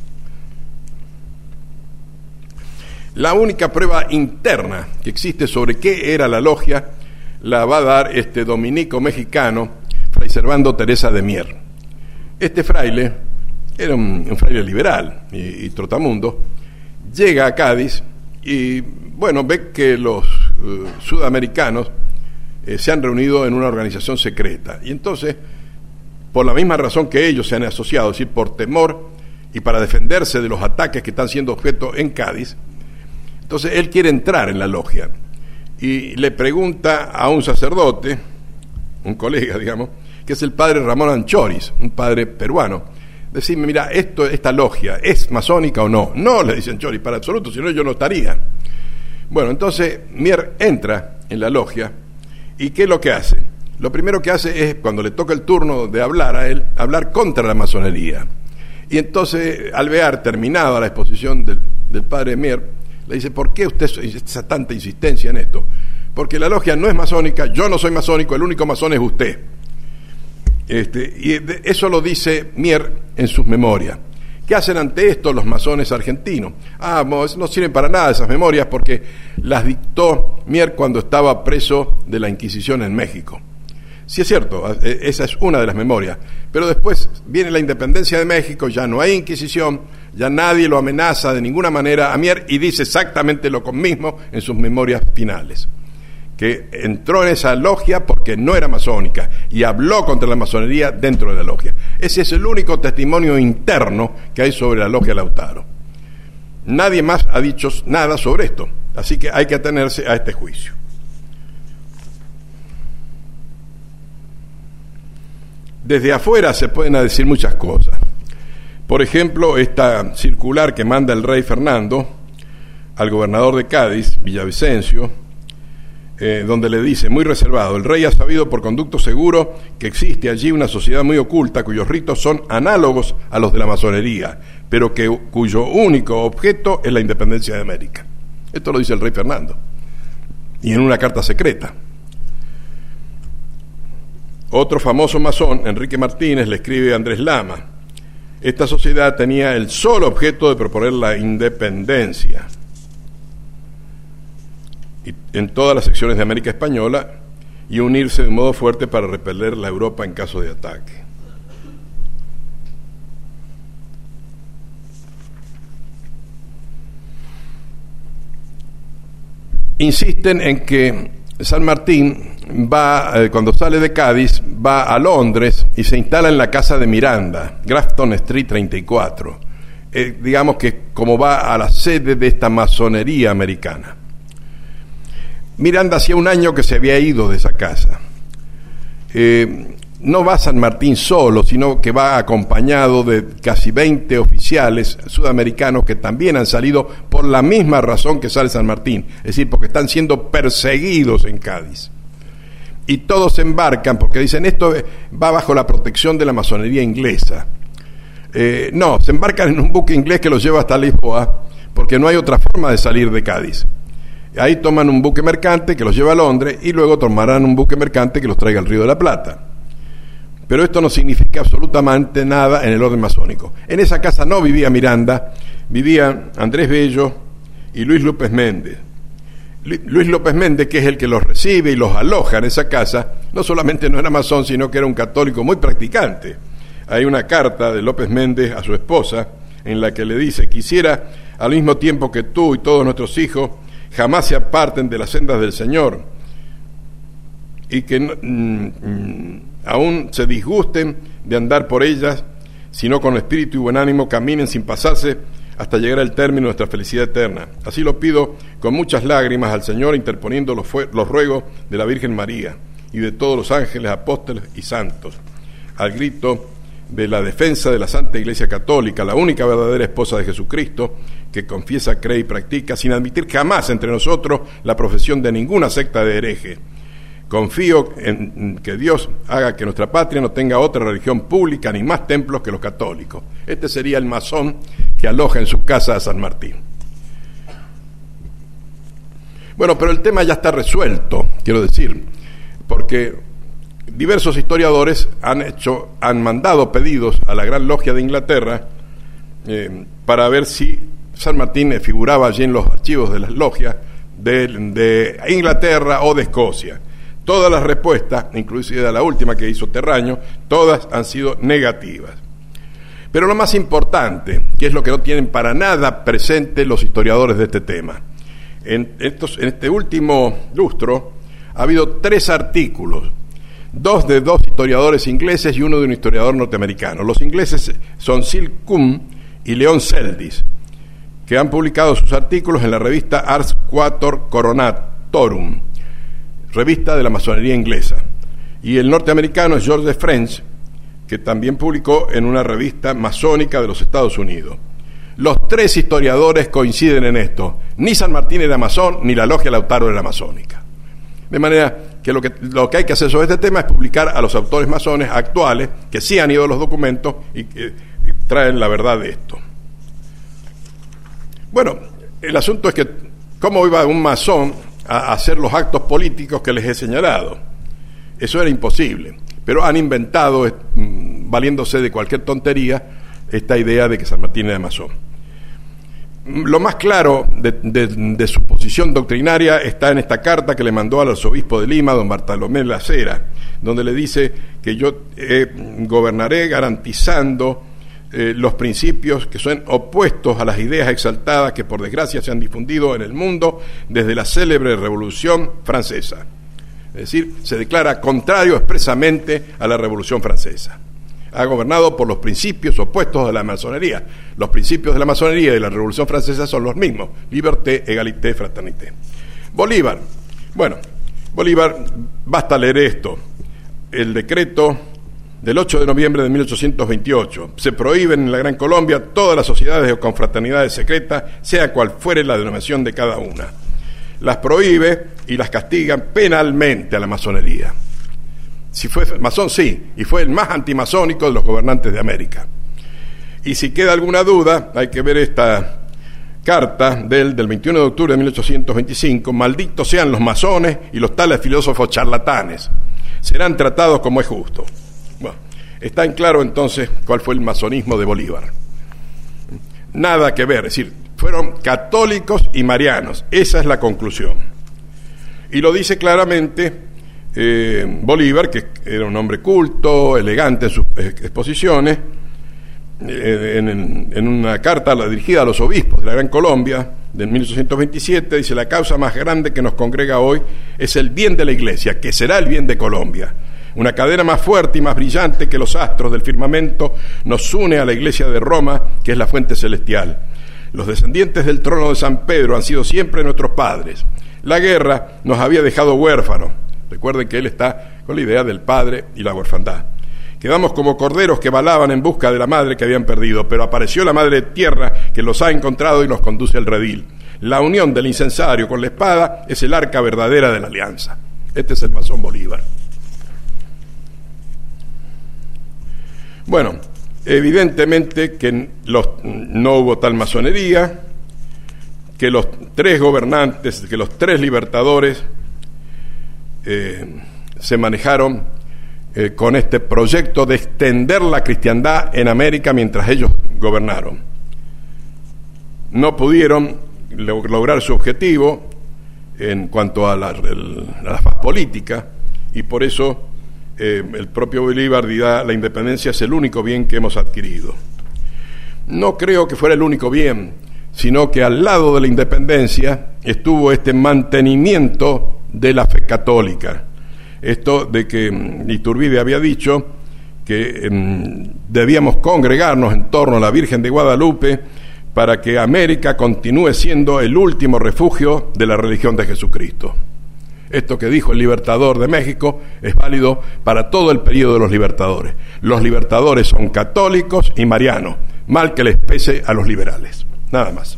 La única prueba interna que existe sobre qué era la logia la va a dar este dominico mexicano, Fray Servando Teresa de Mier. Este fraile era un, un fraile liberal y, y trotamundo, llega a Cádiz y, bueno, ve que los uh, sudamericanos eh, se han reunido en una organización secreta. Y entonces, por la misma razón que ellos se han asociado, es decir, por temor y para defenderse de los ataques que están siendo objeto en Cádiz, entonces él quiere entrar en la logia y le pregunta a un sacerdote, un colega, digamos, que es el padre Ramón Anchoris, un padre peruano, decirme, mira, esto, esta logia, ¿es masónica o no? No, le dice Anchoris, para absoluto, si no yo no estaría. Bueno, entonces Mier entra en la logia y ¿qué es lo que hace? Lo primero que hace es, cuando le toca el turno de hablar a él, hablar contra la masonería. Y entonces Alvear, terminada la exposición del, del padre Mier, le dice, ¿por qué usted esa tanta insistencia en esto? Porque la logia no es masónica, yo no soy masónico, el único masón es usted. Este, y eso lo dice Mier en sus memorias. ¿Qué hacen ante esto los masones argentinos? Ah, no sirven para nada esas memorias porque las dictó Mier cuando estaba preso de la Inquisición en México. Sí, es cierto, esa es una de las memorias, pero después viene la independencia de México, ya no hay Inquisición, ya nadie lo amenaza de ninguna manera a Mier y dice exactamente lo mismo en sus memorias finales, que entró en esa logia porque no era masónica y habló contra la masonería dentro de la logia. Ese es el único testimonio interno que hay sobre la logia Lautaro. Nadie más ha dicho nada sobre esto, así que hay que atenerse a este juicio. Desde afuera se pueden decir muchas cosas. Por ejemplo, esta circular que manda el rey Fernando al gobernador de Cádiz, Villavicencio, eh, donde le dice, muy reservado, el rey ha sabido por conducto seguro que existe allí una sociedad muy oculta cuyos ritos son análogos a los de la masonería, pero que, cuyo único objeto es la independencia de América. Esto lo dice el rey Fernando, y en una carta secreta. Otro famoso masón, Enrique Martínez, le escribe a Andrés Lama, esta sociedad tenía el solo objeto de proponer la independencia y en todas las secciones de América Española y unirse de modo fuerte para repeler la Europa en caso de ataque. Insisten en que San Martín va, eh, cuando sale de Cádiz, va a Londres y se instala en la casa de Miranda, Grafton Street treinta y cuatro. Eh, digamos que como va a la sede de esta masonería americana. Miranda hacía un año que se había ido de esa casa. Eh, no va San Martín solo, sino que va acompañado de casi veinte oficiales sudamericanos que también han salido por la misma razón que sale San Martín, es decir, porque están siendo perseguidos en Cádiz. Y todos se embarcan porque dicen, esto va bajo la protección de la masonería inglesa. Eh, no, se embarcan en un buque inglés que los lleva hasta Lisboa, porque no hay otra forma de salir de Cádiz. Ahí toman un buque mercante que los lleva a Londres y luego tomarán un buque mercante que los traiga al Río de la Plata. Pero esto no significa absolutamente nada en el orden masónico. En esa casa no vivía Miranda, vivían Andrés Bello y Luis López Méndez. Luis López Méndez, que es el que los recibe y los aloja en esa casa, no solamente no era masón, sino que era un católico muy practicante. Hay una carta de López Méndez a su esposa en la que le dice, quisiera al mismo tiempo que tú y todos nuestros hijos jamás se aparten de las sendas del Señor y que mm, mm, aún se disgusten de andar por ellas, sino con espíritu y buen ánimo caminen sin pasarse hasta llegar al término de nuestra felicidad eterna. Así lo pido con muchas lágrimas al Señor, interponiendo los, fue- los ruegos de la Virgen María y de todos los ángeles, apóstoles y santos, al grito de la defensa de la Santa Iglesia Católica, la única verdadera esposa de Jesucristo, que confiesa, cree y practica, sin admitir jamás entre nosotros la profesión de ninguna secta de hereje. Confío en que Dios haga que nuestra patria no tenga otra religión pública ni más templos que los católicos. Este sería el masón que aloja en su casa a San Martín. Bueno, pero el tema ya está resuelto, quiero decir, porque diversos historiadores han hecho, han mandado pedidos a la Gran Logia de Inglaterra eh, para ver si San Martín figuraba allí en los archivos de las logias de, de Inglaterra o de Escocia. Todas las respuestas, inclusive la última que hizo Terraño, todas han sido negativas. Pero lo más importante, que es lo que no tienen para nada presente los historiadores de este tema, en, estos, en este último lustro ha habido tres artículos, dos de dos historiadores ingleses y uno de un historiador norteamericano. Los ingleses son Sil Kuhn y Leon Seldis, que han publicado sus artículos en la revista Ars Quator Coronatorum, revista de la masonería inglesa, y el norteamericano es George French, que también publicó en una revista masónica de los Estados Unidos. Los tres historiadores coinciden en esto: ni San Martín era masón, ni la logia Lautaro era masónica. De manera que lo que, lo que hay que hacer sobre este tema es publicar a los autores masones actuales que sí han ido a los documentos y que y traen la verdad de esto. Bueno, el asunto es que ¿cómo iba un masón a hacer los actos políticos que les he señalado? Eso era imposible, pero han inventado, mm, valiéndose de cualquier tontería, esta idea de que San Martín era masón. Lo más claro de, de, de su posición doctrinaria está en esta carta que le mandó al arzobispo de Lima, don Bartolomé Lacera, donde le dice que yo eh, gobernaré garantizando Eh, los principios que son opuestos a las ideas exaltadas que por desgracia se han difundido en el mundo desde la célebre Revolución Francesa. Es decir, se declara contrario expresamente a la Revolución Francesa. Ha gobernado por los principios opuestos a la masonería. Los principios de la masonería y de la Revolución Francesa son los mismos: liberté, égalité, fraternité. Bolívar. Bueno, Bolívar, basta leer esto. El decreto del ocho de noviembre de mil ochocientos veintiocho. Se prohíben en la Gran Colombia todas las sociedades o confraternidades secretas, sea cual fuere la denominación de cada una. Las prohíbe y las castigan penalmente a la masonería. Si fue masón, sí, y fue el más antimasónico de los gobernantes de América. Y si queda alguna duda, hay que ver esta carta del, del veintiuno de octubre de mil ochocientos veinticinco. Malditos sean los masones y los tales filósofos charlatanes. Serán tratados como es justo. Bueno, está en claro entonces cuál fue el masonismo de Bolívar. Nada que ver, es decir, fueron católicos y marianos. Esa es la conclusión. Y lo dice claramente eh, Bolívar, que era un hombre culto, elegante en sus exposiciones, eh, en, en una carta dirigida a los obispos de la Gran Colombia, de mil ochocientos veintisiete, dice: la causa más grande que nos congrega hoy es el bien de la Iglesia, que será el bien de Colombia. Una cadena más fuerte y más brillante que los astros del firmamento nos une a la Iglesia de Roma, que es la fuente celestial. Los descendientes del trono de San Pedro han sido siempre nuestros padres. La guerra nos había dejado huérfanos. Recuerden que él está con la idea del padre y la huerfandad. Quedamos como corderos que balaban en busca de la madre que habían perdido, pero apareció la madre tierra que los ha encontrado y nos conduce al redil. La unión del incensario con la espada es el arca verdadera de la alianza. Este es el masón Bolívar. Bueno, evidentemente que los, no hubo tal masonería, que los tres gobernantes, que los tres libertadores eh, se manejaron eh, con este proyecto de extender la cristiandad en América mientras ellos gobernaron. No pudieron lograr su objetivo en cuanto a la, el, a la faz política, y por eso Eh, el propio Bolívar dirá: la independencia es el único bien que hemos adquirido. No creo que fuera el único bien, sino que al lado de la independencia estuvo este mantenimiento de la fe católica. Esto de que Iturbide había dicho que eh, debíamos congregarnos en torno a la Virgen de Guadalupe para que América continúe siendo el último refugio de la religión de Jesucristo. Esto que dijo el Libertador de México es válido para todo el periodo de los libertadores. Los libertadores son católicos y marianos, mal que les pese a los liberales. Nada más.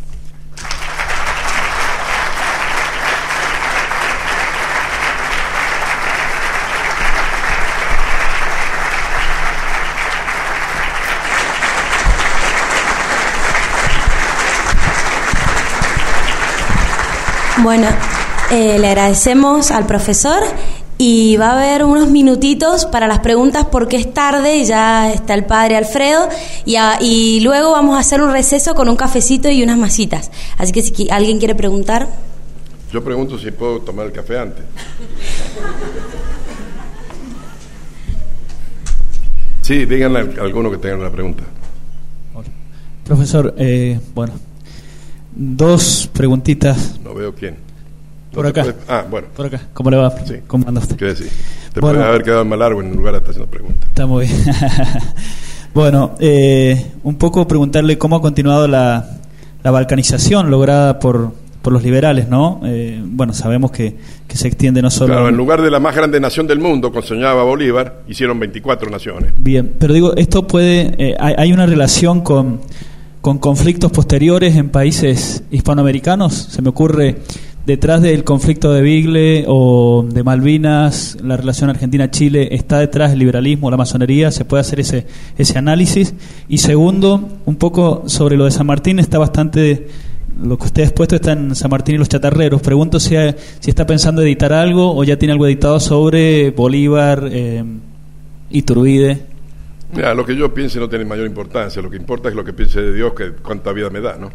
Bueno, eh, le agradecemos al profesor y va a haber unos minutitos para las preguntas porque es tarde y ya está el padre Alfredo y, a, y luego vamos a hacer un receso con un cafecito y unas masitas. Así que si alguien quiere preguntar. Yo pregunto si puedo tomar el café antes. Sí, díganle a alguno que tenga una pregunta. Hola. Profesor, eh, bueno, dos preguntitas. No veo quién. Por acá. Puede... Ah, bueno. Por acá. ¿Cómo le va? Sí. ¿Cómo anda usted? ¿Qué decir? Te bueno, puede haber quedado más largo en lugar de estar haciendo preguntas. Está muy bien. Bueno, eh, un poco preguntarle cómo ha continuado la, la balcanización lograda por, por los liberales, ¿no? Eh, bueno, sabemos que, que se extiende no solo... Claro, en lugar de la más grande nación del mundo, como soñaba Bolívar, hicieron veinticuatro naciones. Bien, pero digo, esto puede... Eh, hay, hay una relación con, con conflictos posteriores en países hispanoamericanos. Se me ocurre... Detrás del conflicto de Beagle o de Malvinas, la relación Argentina-Chile, ¿está detrás el liberalismo, la masonería? ¿Se puede hacer ese ese análisis? Y segundo, un poco sobre lo de San Martín, está bastante... Lo que usted ha expuesto está en San Martín y los chatarreros. Pregunto si, si está pensando editar algo o ya tiene algo editado sobre Bolívar, eh, Iturbide. Mira, lo que yo piense no tiene mayor importancia. Lo que importa es lo que piense de Dios, que cuánta vida me da, ¿no?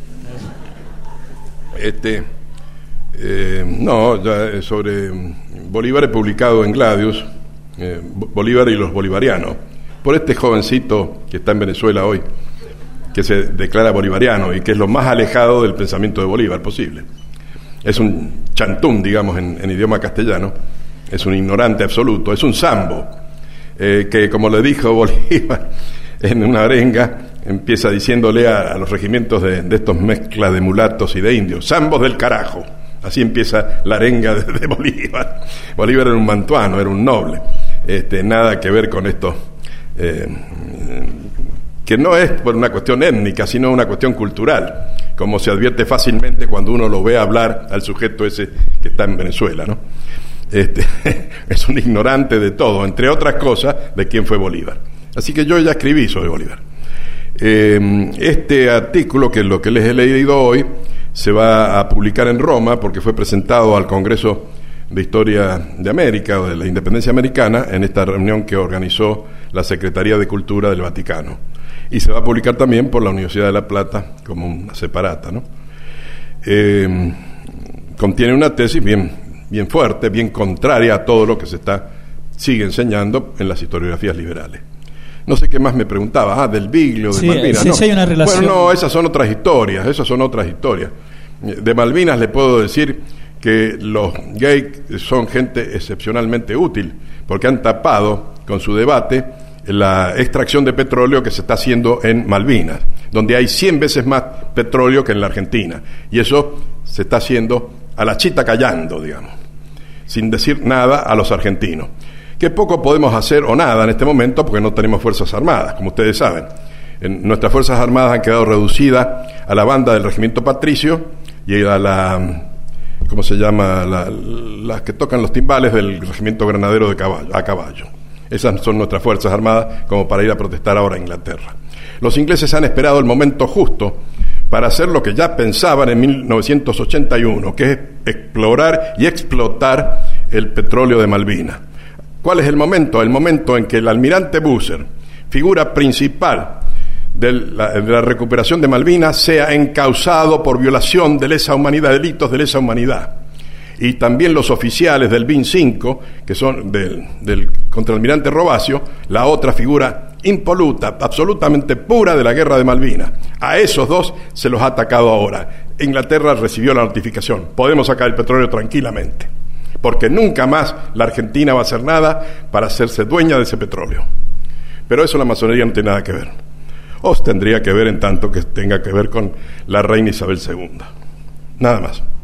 Este... Eh, no, ya sobre Bolívar he publicado en Gladius, eh, Bolívar y los bolivarianos, por este jovencito que está en Venezuela hoy, que se declara bolivariano y que es lo más alejado del pensamiento de Bolívar posible. Es un chantún, digamos, en, en idioma castellano, es un ignorante absoluto, es un sambo, eh, que como le dijo Bolívar en una arenga, empieza diciéndole a, a los regimientos de, de estos mezclas de mulatos y de indios, zambos del carajo. Así empieza la arenga de, de Bolívar. Bolívar era un mantuano, era un noble. Este, nada que ver con esto, eh, que no es por una cuestión étnica, sino una cuestión cultural, como se advierte fácilmente cuando uno lo ve hablar al sujeto ese que está en Venezuela, ¿no? Este, es un ignorante de todo, entre otras cosas, de quién fue Bolívar. Así que yo ya escribí sobre Bolívar. Eh, este artículo, que es lo que les he leído hoy, se va a publicar en Roma porque fue presentado al Congreso de Historia de América o de la Independencia Americana en esta reunión que organizó la Secretaría de Cultura del Vaticano, y se va a publicar también por la Universidad de La Plata como una separata, ¿no? Eh, contiene una tesis bien, bien fuerte, bien contraria a todo lo que se está sigue enseñando en las historiografías liberales. No sé qué más me preguntaba, ah, del Beagle o de sí, Malvinas. Sí, no. sí hay una relación. Bueno, no, esas son otras historias, esas son otras historias. De Malvinas le puedo decir que los gays son gente excepcionalmente útil, porque han tapado con su debate la extracción de petróleo que se está haciendo en Malvinas, donde hay cien veces más petróleo que en la Argentina, y eso se está haciendo a la chita callando, digamos, sin decir nada a los argentinos. Que poco podemos hacer o nada en este momento porque no tenemos fuerzas armadas, como ustedes saben. En, nuestras fuerzas armadas han quedado reducidas a la banda del regimiento patricio y a la, ¿cómo se llama? La, las que tocan los timbales del regimiento granadero de caballo, a caballo. Esas son nuestras fuerzas armadas como para ir a protestar ahora a Inglaterra. Los ingleses han esperado el momento justo para hacer lo que ya pensaban en mil novecientos ochenta y uno, que es explorar y explotar el petróleo de Malvinas. ¿Cuál es el momento? El momento en que el almirante Busser, figura principal de la, de la recuperación de Malvinas, sea encausado por violación de lesa humanidad, delitos de lesa humanidad. Y también los oficiales del B I N cinco, que son del, del contraalmirante Robacio, la otra figura impoluta, absolutamente pura de la guerra de Malvinas. A esos dos se los ha atacado ahora. Inglaterra recibió la notificación. Podemos sacar el petróleo tranquilamente, porque nunca más la Argentina va a hacer nada para hacerse dueña de ese petróleo. Pero eso la masonería no tiene nada que ver. O tendría que ver en tanto que tenga que ver con la reina Isabel segunda. Nada más.